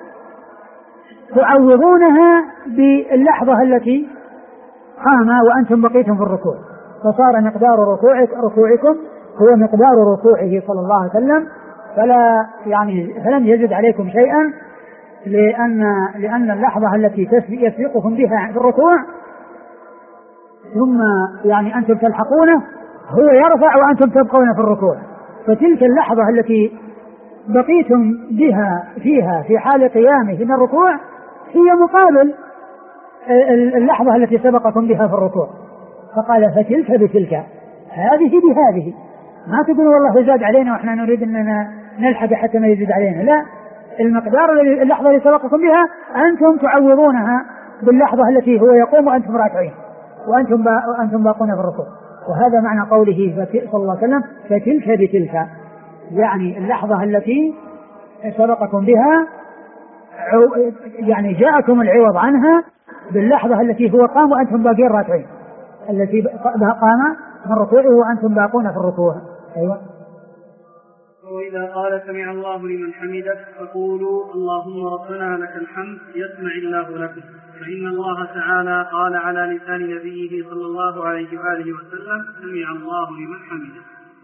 تعوضونها باللحظة التي قام وأنتم بقيتم في الركوع، فصار مقدار ركوعكم هو مقدار ركوعه صلى الله عليه وسلم، فلم يزد عليكم شيئا، لأن اللحظة التي يسبقكم بها في الركوع ثم يعني أنتم تلحقونه هو يرفع وأنتم تبقون في الركوع، فتلك اللحظة التي بقيتم بها فيها في حال قيامه من الركوع هي مقابل اللحظة التي سبقكم بها في الركوع. فقال فتلك بتلك، هذه بهذه، ما تقولوا والله زاد علينا وإحنا نريد أننا نلحق حتى ما يزيد علينا، لا، المقدار اللحظة التي سبقكم بها أنتم تعوضونها باللحظة التي هو يقوم وأنتم راكعين وأنتم باقون في الركوع. وهذا معنى قوله صلى الله عليه وسلم فتلك بتلك، يعني اللحظة التي سبقكم بها يعني جاءكم العوض عنها باللحظة التي هو قام وأنتم باقين راكعين، التي قام من ركوعه وأنتم باقون في الركوع. أيوة.
وإذا قال سمع الله لمن حمده فقولوا اللهم ربنا لك الحمد يسمع الله لكم، فإن الله تعالى قال على لسان نبيه صلى الله عليه وآله وسلم سمع الله لمن حمده.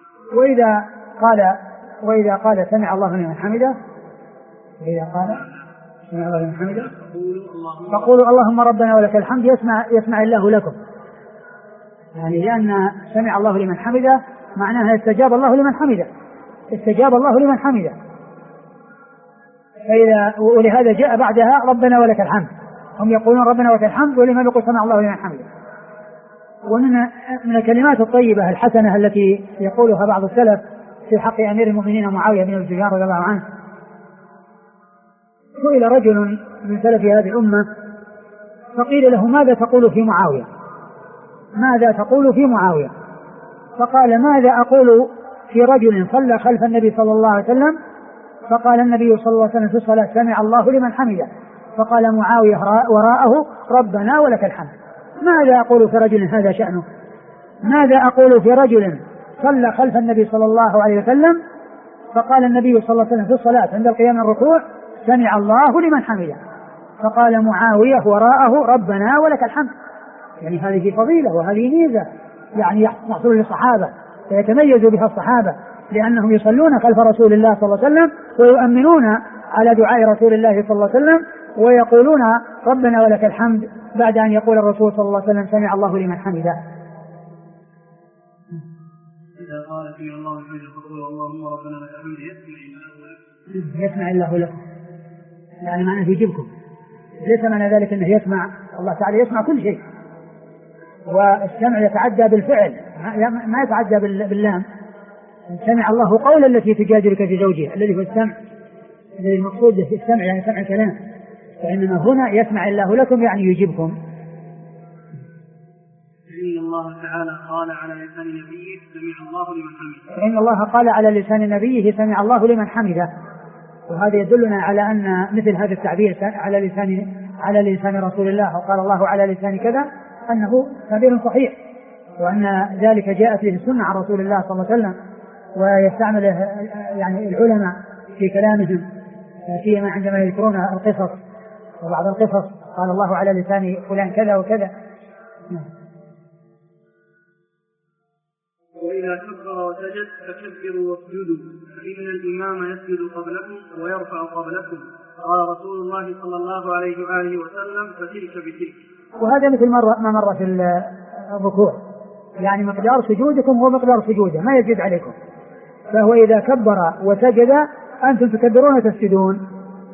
وإذا قال سمع الله لمن حمده، إذا قال سمع الله لمن حمده فقولوا اللهم ربنا ولك الحمد يسمع الله لكم، يعني لأن سمع الله لمن حمده معناها استجاب الله لمن حمده، استجاب الله لمن حمده، ولهذا جاء بعدها ربنا ولك الحمد، هم يقولون ربنا ولك الحمد ولما يقول سمع الله لمن حمده. ومن الكلمات الطيبة الحسنة التي يقولها بعض السلف في حق أمير المؤمنين معاوية بن أبي سفيان رضي الله عنه، سئل رجل من سلف هذه الأمة فقيل له ماذا تقول في معاوية، ماذا تقول في معاوية؟ فقال ماذا أقول في رجل صلى خلف النبي صلى الله عليه وسلم فقال النبي صلى الله عليه وسلم في الصلاة سمع الله لمن حمده، فقال معاوية وراءه ربنا ولك الحمد. ماذا أقول في رجل هذا شأنه؟ ماذا أقول في رجل صلى خلف النبي صلى الله عليه وسلم فقال النبي صلى الله عليه وسلم في الصلاة عند القيام من الركوع سمع الله لمن حمده، فقال معاوية وراءه ربنا ولك الحمد. يعني هذه فضيلة وهذه ميزة يعني يحصل للصحابة فيتميز بها الصحابة، لأنهم يصلون خلف رسول الله صلى الله عليه وسلم ويؤمنون على دعاء رسول الله صلى الله عليه وسلم ويقولون ربنا ولك الحمد بعد أن يقول الرسول صلى الله عليه وسلم سمع الله لمن حمده.
إذا قال سمع الله لمن حمده فقولوا اللهم ربنا لك الحمد
يسمع الله لكم، يعني معناه يجيبكم، ليس معنى ذلك أنه يسمع، الله تعالى يسمع كل شيء، والسمع يتعدى بالفعل ما يتعدى باللام. سمع الله قول التي تجادلك في زوجها الذي هو السمع، الذي المقصود في السمع يعني سمع كلام، فإنما هنا يسمع الله لكم يعني يجيبكم.
إن الله تعالى قال على لسان نبيه سمع الله لمن حمده،
إن الله قال على لسان نبيه سمع الله لمن حمده، وهذا يدلنا على أن مثل هذا التعبير على لسان رسول الله وقال الله على لسان كذا أنه تعبير صحيح، وأن ذلك جاءت به السنة عن رسول الله صلى الله عليه وسلم، ويستعمله يعني العلماء في كلامهم فيما عندما يذكرون القصص، وبعض القصص قال الله على لسان فلان كذا وكذا.
وإذا كبر وسجد فكبروا واسجدوا فإن الإمام يسجد قبلكم ويرفع قبلكم، قال رسول الله صلى الله عليه وآله وسلم فتلك بتلك.
وهذا مثل ما مر في الركوع، يعني مقدار سجودكم هو مقدار سجوده ما يزيد عليكم، فهو إذا كبر وسجد أنتم تكبرون وتسجدون،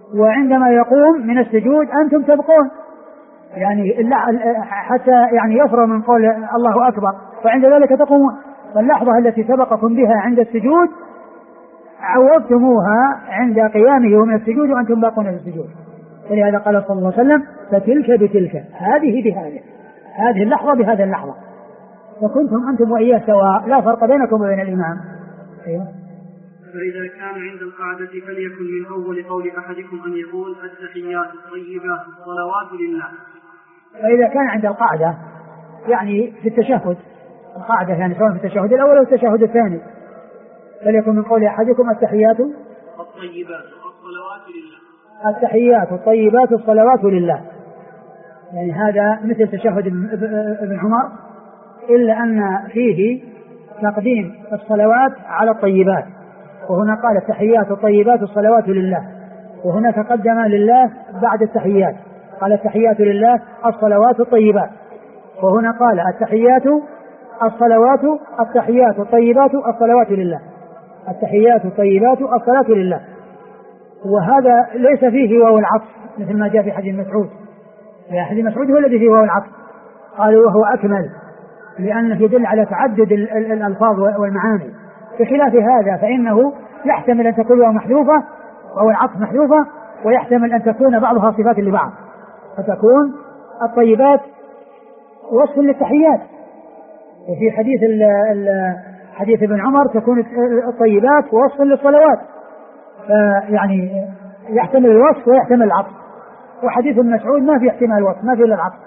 وعندما يقوم من السجود أنتم تبقون، يعني حتى يعني يفرغ من قول الله أكبر، فعند ذلك تقومون. فاللحظة التي سبقكم بها عند السجود عوضتموها عند قيامه من السجود وأنتم باقون في السجود. ولهذا قال صلى الله عليه وسلم فتلك بتلك، هذه بهذه، هذه اللحظة بهذه اللحظة، فكنتم أنتم وإياه سواء، لا فرق بينكم وبين الإمام. أيوة.
فإذا كان عند القعدة فليكن من أول قول أحدكم أن يقول التحيات الطيبات الصلوات لله.
فإذا كان عند القعدة يعني في التشهد، القعدة يعني سواء في التشهد الأول أو التشهد الثاني، فليكن من قول أحدكم التحيات
الطيبات الصلوات لله.
التحيات الطيبات الصلوات لله، يعني هذا مثل تشهد ابن عمر، إلا أن فيه تقديم الصلوات على الطيبات، وهنا قال التحيات الطيبات الصلوات لله، وهنا تقدم لله بعد التحيات، قال التحيات لله الصلوات الطيبات، وهنا قال التحيات الصلوات التحيات الطيبات الصلوات لله، التحيات الطيبات الصلاة لله. وهذا ليس فيه واو العطف مثل ما جاء في حديث مسعود، في حديث مسعود هو الذي فيه واو العطف، قالوا وهو أكمل لأنه يدل على تعدد الألفاظ والمعاني، بخلاف هذا فإنه يحتمل أن تكون واو محذوفة أو العطف محذوفة، ويحتمل أن تكون بعضها صفات لبعض، فتكون الطيبات وصف للتحيات، وفي حديث ابن عمر تكون الطيبات وصف للصلوات، فيعني يحتمل الوصف ويحتمل العطف، وحديث ابن مسعود ما في احتمال الوصف، ما في الا العطف.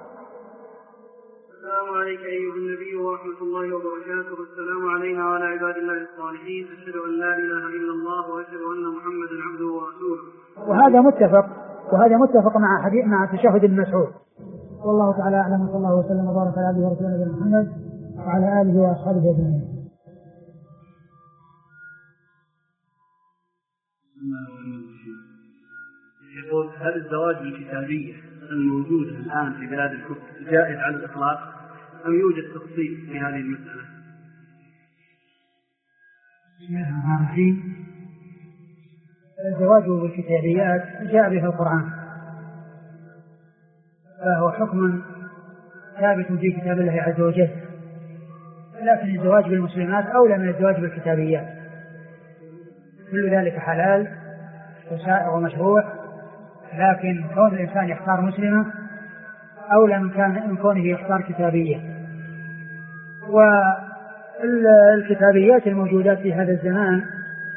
السلام عليك أيها النبي ورحمة الله وبركاته، والسلام علينا وعلى عباد الله الصالحين، أشهد أن لا إله إلا الله وأشهد أن محمدا عبده ورسوله.
وهذا متفق مع تشهد ابن مسعود. والله تعالى أعلم، وصلى الله وسلم وبارك على عبده ورسوله نبينا محمد وعلى آله وأصحابه أجمعين.
يقول هل الزواج بالكتابية الموجود الآن في بلاد الكفر جائز على الإطلاق أم يوجد تفصيل في هذه المسألة؟
الزواج بالكتابيات جاء به القرآن، فهو حكم ثابت في كتاب الله عز وجل، لكن الزواج بالمسلمات أولى من الزواج بالكتابيات، كل ذلك حلال وسائغ ومشروع، لكن كون الإنسان يختار مسلمة أولى من كونه يختار كتابية. والكتابيات الموجودات في هذا الزمان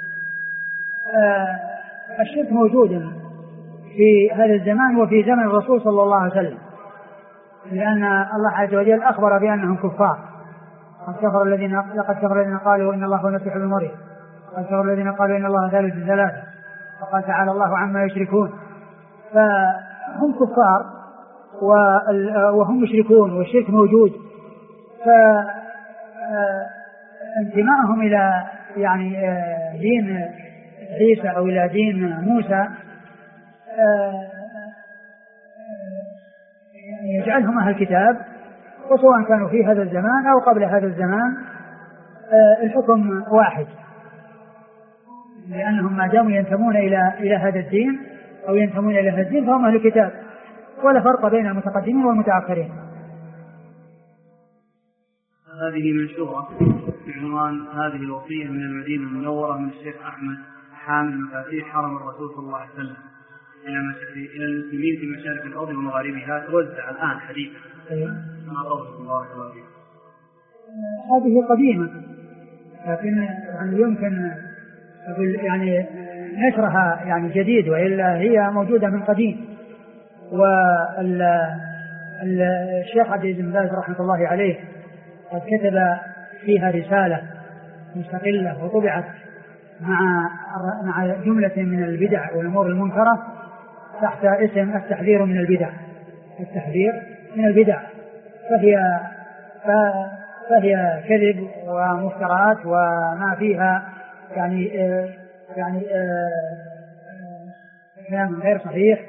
الشرك موجود في هذا الزمان وفي زمن الرسول صلى الله عليه وسلم، لأن الله عز وجل أخبر بأنهم كفار، لقد كفر الذين قالوا إن الله هو المسيح ابن مريم، وقد كفر الذين قالوا إن الله ثالث ثلاثة، وقال تعالى الله عما يشركون. فهم كفار وهم مشركون والشرك موجود، فانتمائهم إلى يعني دين عيسى أو إلى دين موسى يجعلهم أهل الكتاب، وسواء كانوا في هذا الزمان أو قبل هذا الزمان الحكم واحد، لأنهم ما داموا ينتمون إلى هذا الدين أو ينتمون إلى هذا الدين فهم أهل الكتاب، ولا فرق بين المتقدمين والمتأخرين.
هذه منشورة بعنوان هذه الوصية من المدينة المنورة من الشيخ أحمد حامل مفاتيح حرم الرسول صلى الله عليه وسلم إلى المسلمين في مشارق الأرض ومغاربها، توزع الآن حديثا. ما قولكم بارك الله فيكم؟
هذه قديمة، لكن يعني يمكن يعني نشرها يعني جديد، وإلا هي موجودة من قديم. والشيخ عبد العزيز بن باز رحمة الله عليه قد كتب فيها رسالة مستقلة وطبعت مع جملة من البدع والأمور المنكرة تحت اسم التحذير من البدع، التحذير من البدع، فهي كذب ومفترات وما فيها يعني كلام غير صحيح،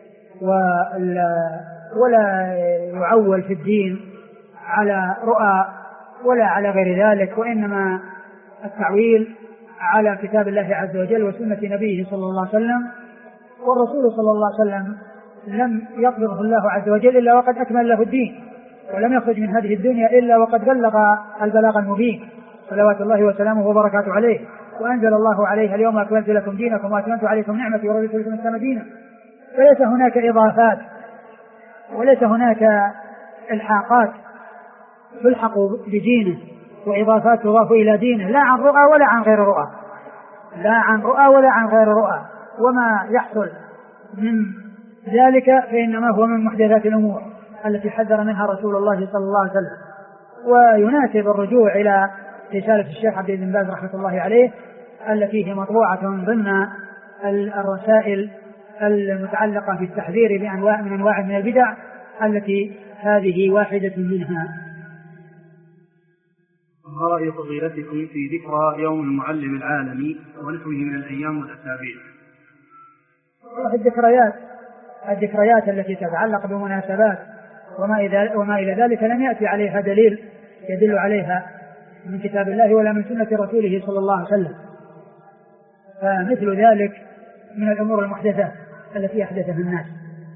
ولا يعول في الدين على رؤى ولا على غير ذلك، وإنما التعويل على كتاب الله عز وجل وسنة نبيه صلى الله عليه وسلم والرسول صلى الله عليه وسلم لم يقبضه الله عز وجل إلا وقد أكمل له الدين، ولم يخرج من هذه الدنيا إلا وقد بلغ البلاغ المبين صلوات الله وسلامه وبركاته عليه. وأنزل الله عليه اليوم أكملت لكم دينكم وأتممت عليكم نعمتي ورضيت لكم الإسلام دينا. فليس هناك إضافات وليس هناك إلحاقات تلحق بدينه وإضافات تضاف إلى دينه، لا عن رؤى ولا عن غير رؤى، لا عن رؤى ولا عن غير رؤى. وما يحصل من ذلك فإنما هو من محدثات الأمور التي حذر منها رسول الله صلى الله عليه وسلم. ويناسب الرجوع إلى رسالة الشيخ عبد بن باز رحمة الله عليه التي هي مطبوعة ضمن الرسائل المتعلقة بالتحذير بأنواع من أنواع من البدع التي هذه واحدة منها.
ما رأي فضيلتكم في ذكرى يوم المعلم العالمي ونحوه من الأيام والأسابيع؟
الذكريات التي تتعلق بمناسبات وما إلى ذلك لم يأتي عليها دليل يدل عليها من كتاب الله ولا من سنة رسوله صلى الله عليه وسلم، فمثل ذلك من الأمور المحدثة التي أحدثها الناس.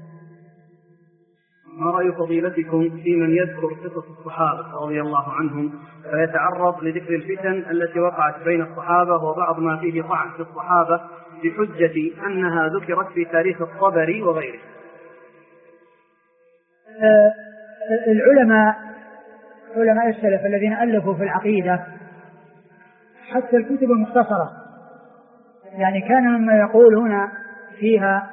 ما رأي فضيلتكم في من يذكر قصص الصحابة رضي الله عنهم فيتعرض لذكر الفتن التي وقعت بين الصحابة وبعض ما فيه طعن في الصحابة بحجة أنها ذكرت في تاريخ الطبري وغيره؟
علماء السلف الذين ألفوا في العقيدة حتى الكتب المختصرة يعني كان مما يقولون فيها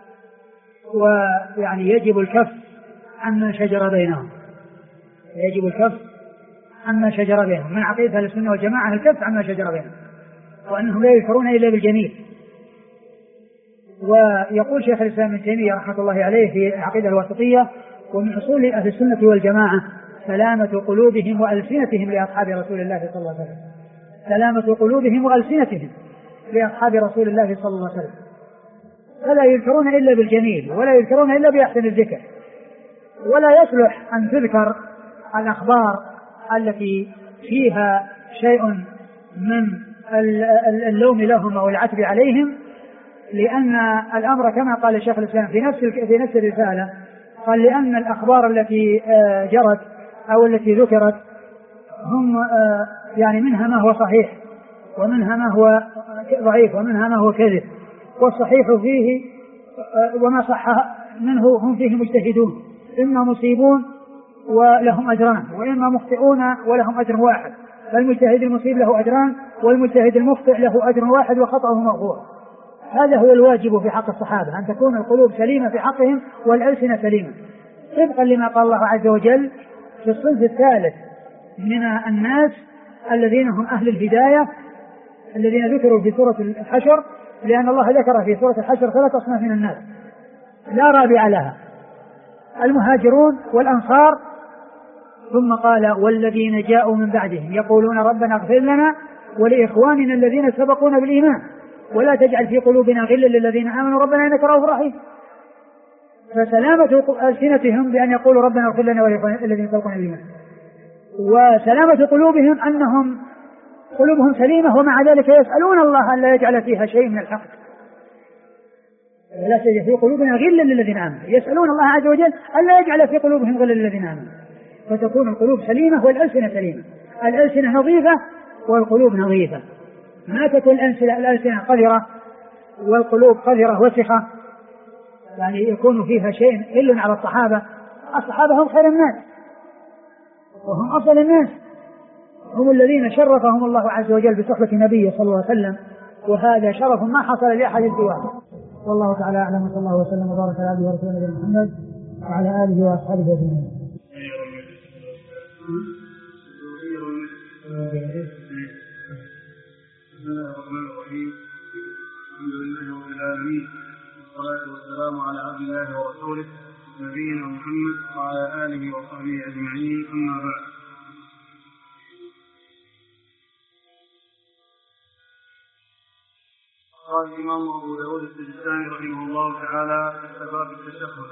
ويعني يجب الكف عما شجر بينهم، يجب الكف عما شجر بينهم من عقيدة السنة والجماعة، الكف عما شجر بينهم، وأنهم لا يذكرون إلا بالجميل. ويقول شيخ الإسلام ابن تيمية رحمة الله عليه في العقيدة الواسطية: ومن أصول أهل السنة والجماعة سلامة قلوبهم وألسنتهم لأصحاب رسول الله صلى الله عليه وسلم، سلامة قلوبهم وألسنتهم لأصحاب رسول الله صلى الله عليه وسلم، فلا يذكرون إلا بالجميل ولا يذكرون إلا بأحسن الذكر. ولا يصلح أن تذكر الأخبار التي فيها شيء من اللوم لهم أو العتب عليهم، لأن الأمر كما قال الشيخ الإسلام في نفس الرسالة، قال لأن الأخبار التي جرت أو التي ذكرت هم يعني منها ما هو صحيح ومنها ما هو ضعيف ومنها ما هو كذب، والصحيح فيه وما صح منه هم فيه مجتهدون، إما مصيبون ولهم أجران وإما مخطئون ولهم أجر واحد، فالمجتهد المصيب له أجران والمجتهد المخطئ له أجر واحد وخطأه مغفور. هذا هو الواجب في حق الصحابة، أن تكون القلوب سليمة في حقهم والألسنة سليمة، طبقا لما قال الله عز وجل في الصنف الثالث من الناس الذين هم أهل الهداية الذين ذكروا في سورة الحشر، لأن الله ذكر في سورة الحشر 3 أصناف من الناس لا رابع لها: المهاجرون والأنصار، ثم قال والذين جاءوا من بعدهم يقولون ربنا اغفر لنا ولإخواننا الذين سبقونا بالإيمان ولا تجعل في قلوبنا غلا للذين آمنوا ربنا إنك رؤوف رحيم. فسلامة ألسنتهم بأن يقولوا ربنا اغفر لنا ولإخواننا الذين سبقونا بالإيمان، وسلامة قلوبهم أنهم قلوبهم سليمة ومع ذلك يسألون الله أن لا يجعل فيها شيء من الحق، ولا تجعل في قلوبنا غلا للذين آمنوا، يسألون الله عز وجل أن لا يجعل في قلوبهم غلا للذين آمنوا، فتكون القلوب سليمة والألسنة سليمة، الألسنة نظيفة والقلوب نظيفة، ما تكون الألسنة قذرة والقلوب قذرة وسخة، يعني يكون فيها شيء إلا على الصحابة. الصحابة هم خير الناس وهم أفضل الناس، هم الذين شرفهم الله عز وجل بصحبة النبي صلى الله عليه وسلم، وهذا شرف ما حصل لأحد سواه. والله تعالى أعلم، وصلى الله وسلم وبارك على عبده ورسوله محمد وعلى آله وأصحابه أجمعين.
بسم الله الرحمن الرحيم، الحمد لله رب العالمين، والصلاة والسلام على عبد الله ورسوله نبينا محمد وعلى آله وصحبه أجمعين، أما بعد. قال الإمام أبو داود السجستاني رحمه الله تعالى في باب التشهد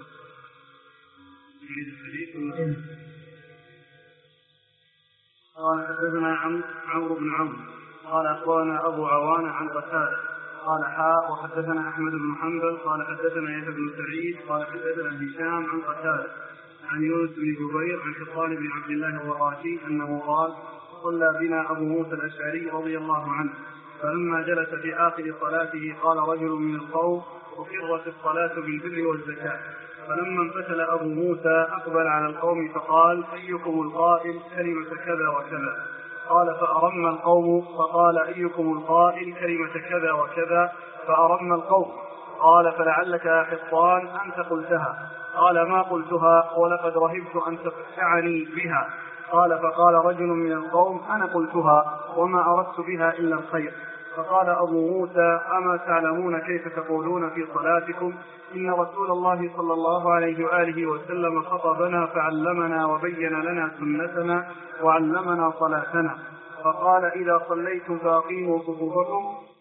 قال حدثنا عمرو بن عمرو قال أخبرنا أبو عوانة عن قتادة قال وحدثنا أحمد بن حنبل قال حدثنا يحيى بن سعيد قال حدثنا هشام عن قتادة عن يونس بن جبير عن حصان بن عبد الله الوراشي أنه قال صلى بنا أبو موسى الأشعري رضي الله عنه، فلما جلس في آخر صلاته قال رجل من القوم أقرت الصلاة بالبر والزكاة، فلما انفتل أبو موسى أقبل على القوم فقال أيكم القائل كلمة كذا وكذا؟ قال فأرم القوم، فقال أيكم القائل كلمة كذا وكذا؟ فأرم القوم. قال فلعلك يا حصان أنت قلتها. قال ما قلتها ولقد رهبت أن تفزعني بها. قال فقال رجل من القوم أنا قلتها وما أردت بها إلا الخير. فقال أبو موسى أما تعلمون كيف تقولون في صلاتكم؟ إن رسول الله صلى الله عليه وآله وسلم خطبنا فعلمنا وبين لنا سنتنا وعلمنا صلاتنا، فقال إذا صليتم فأقيموا صفوفكم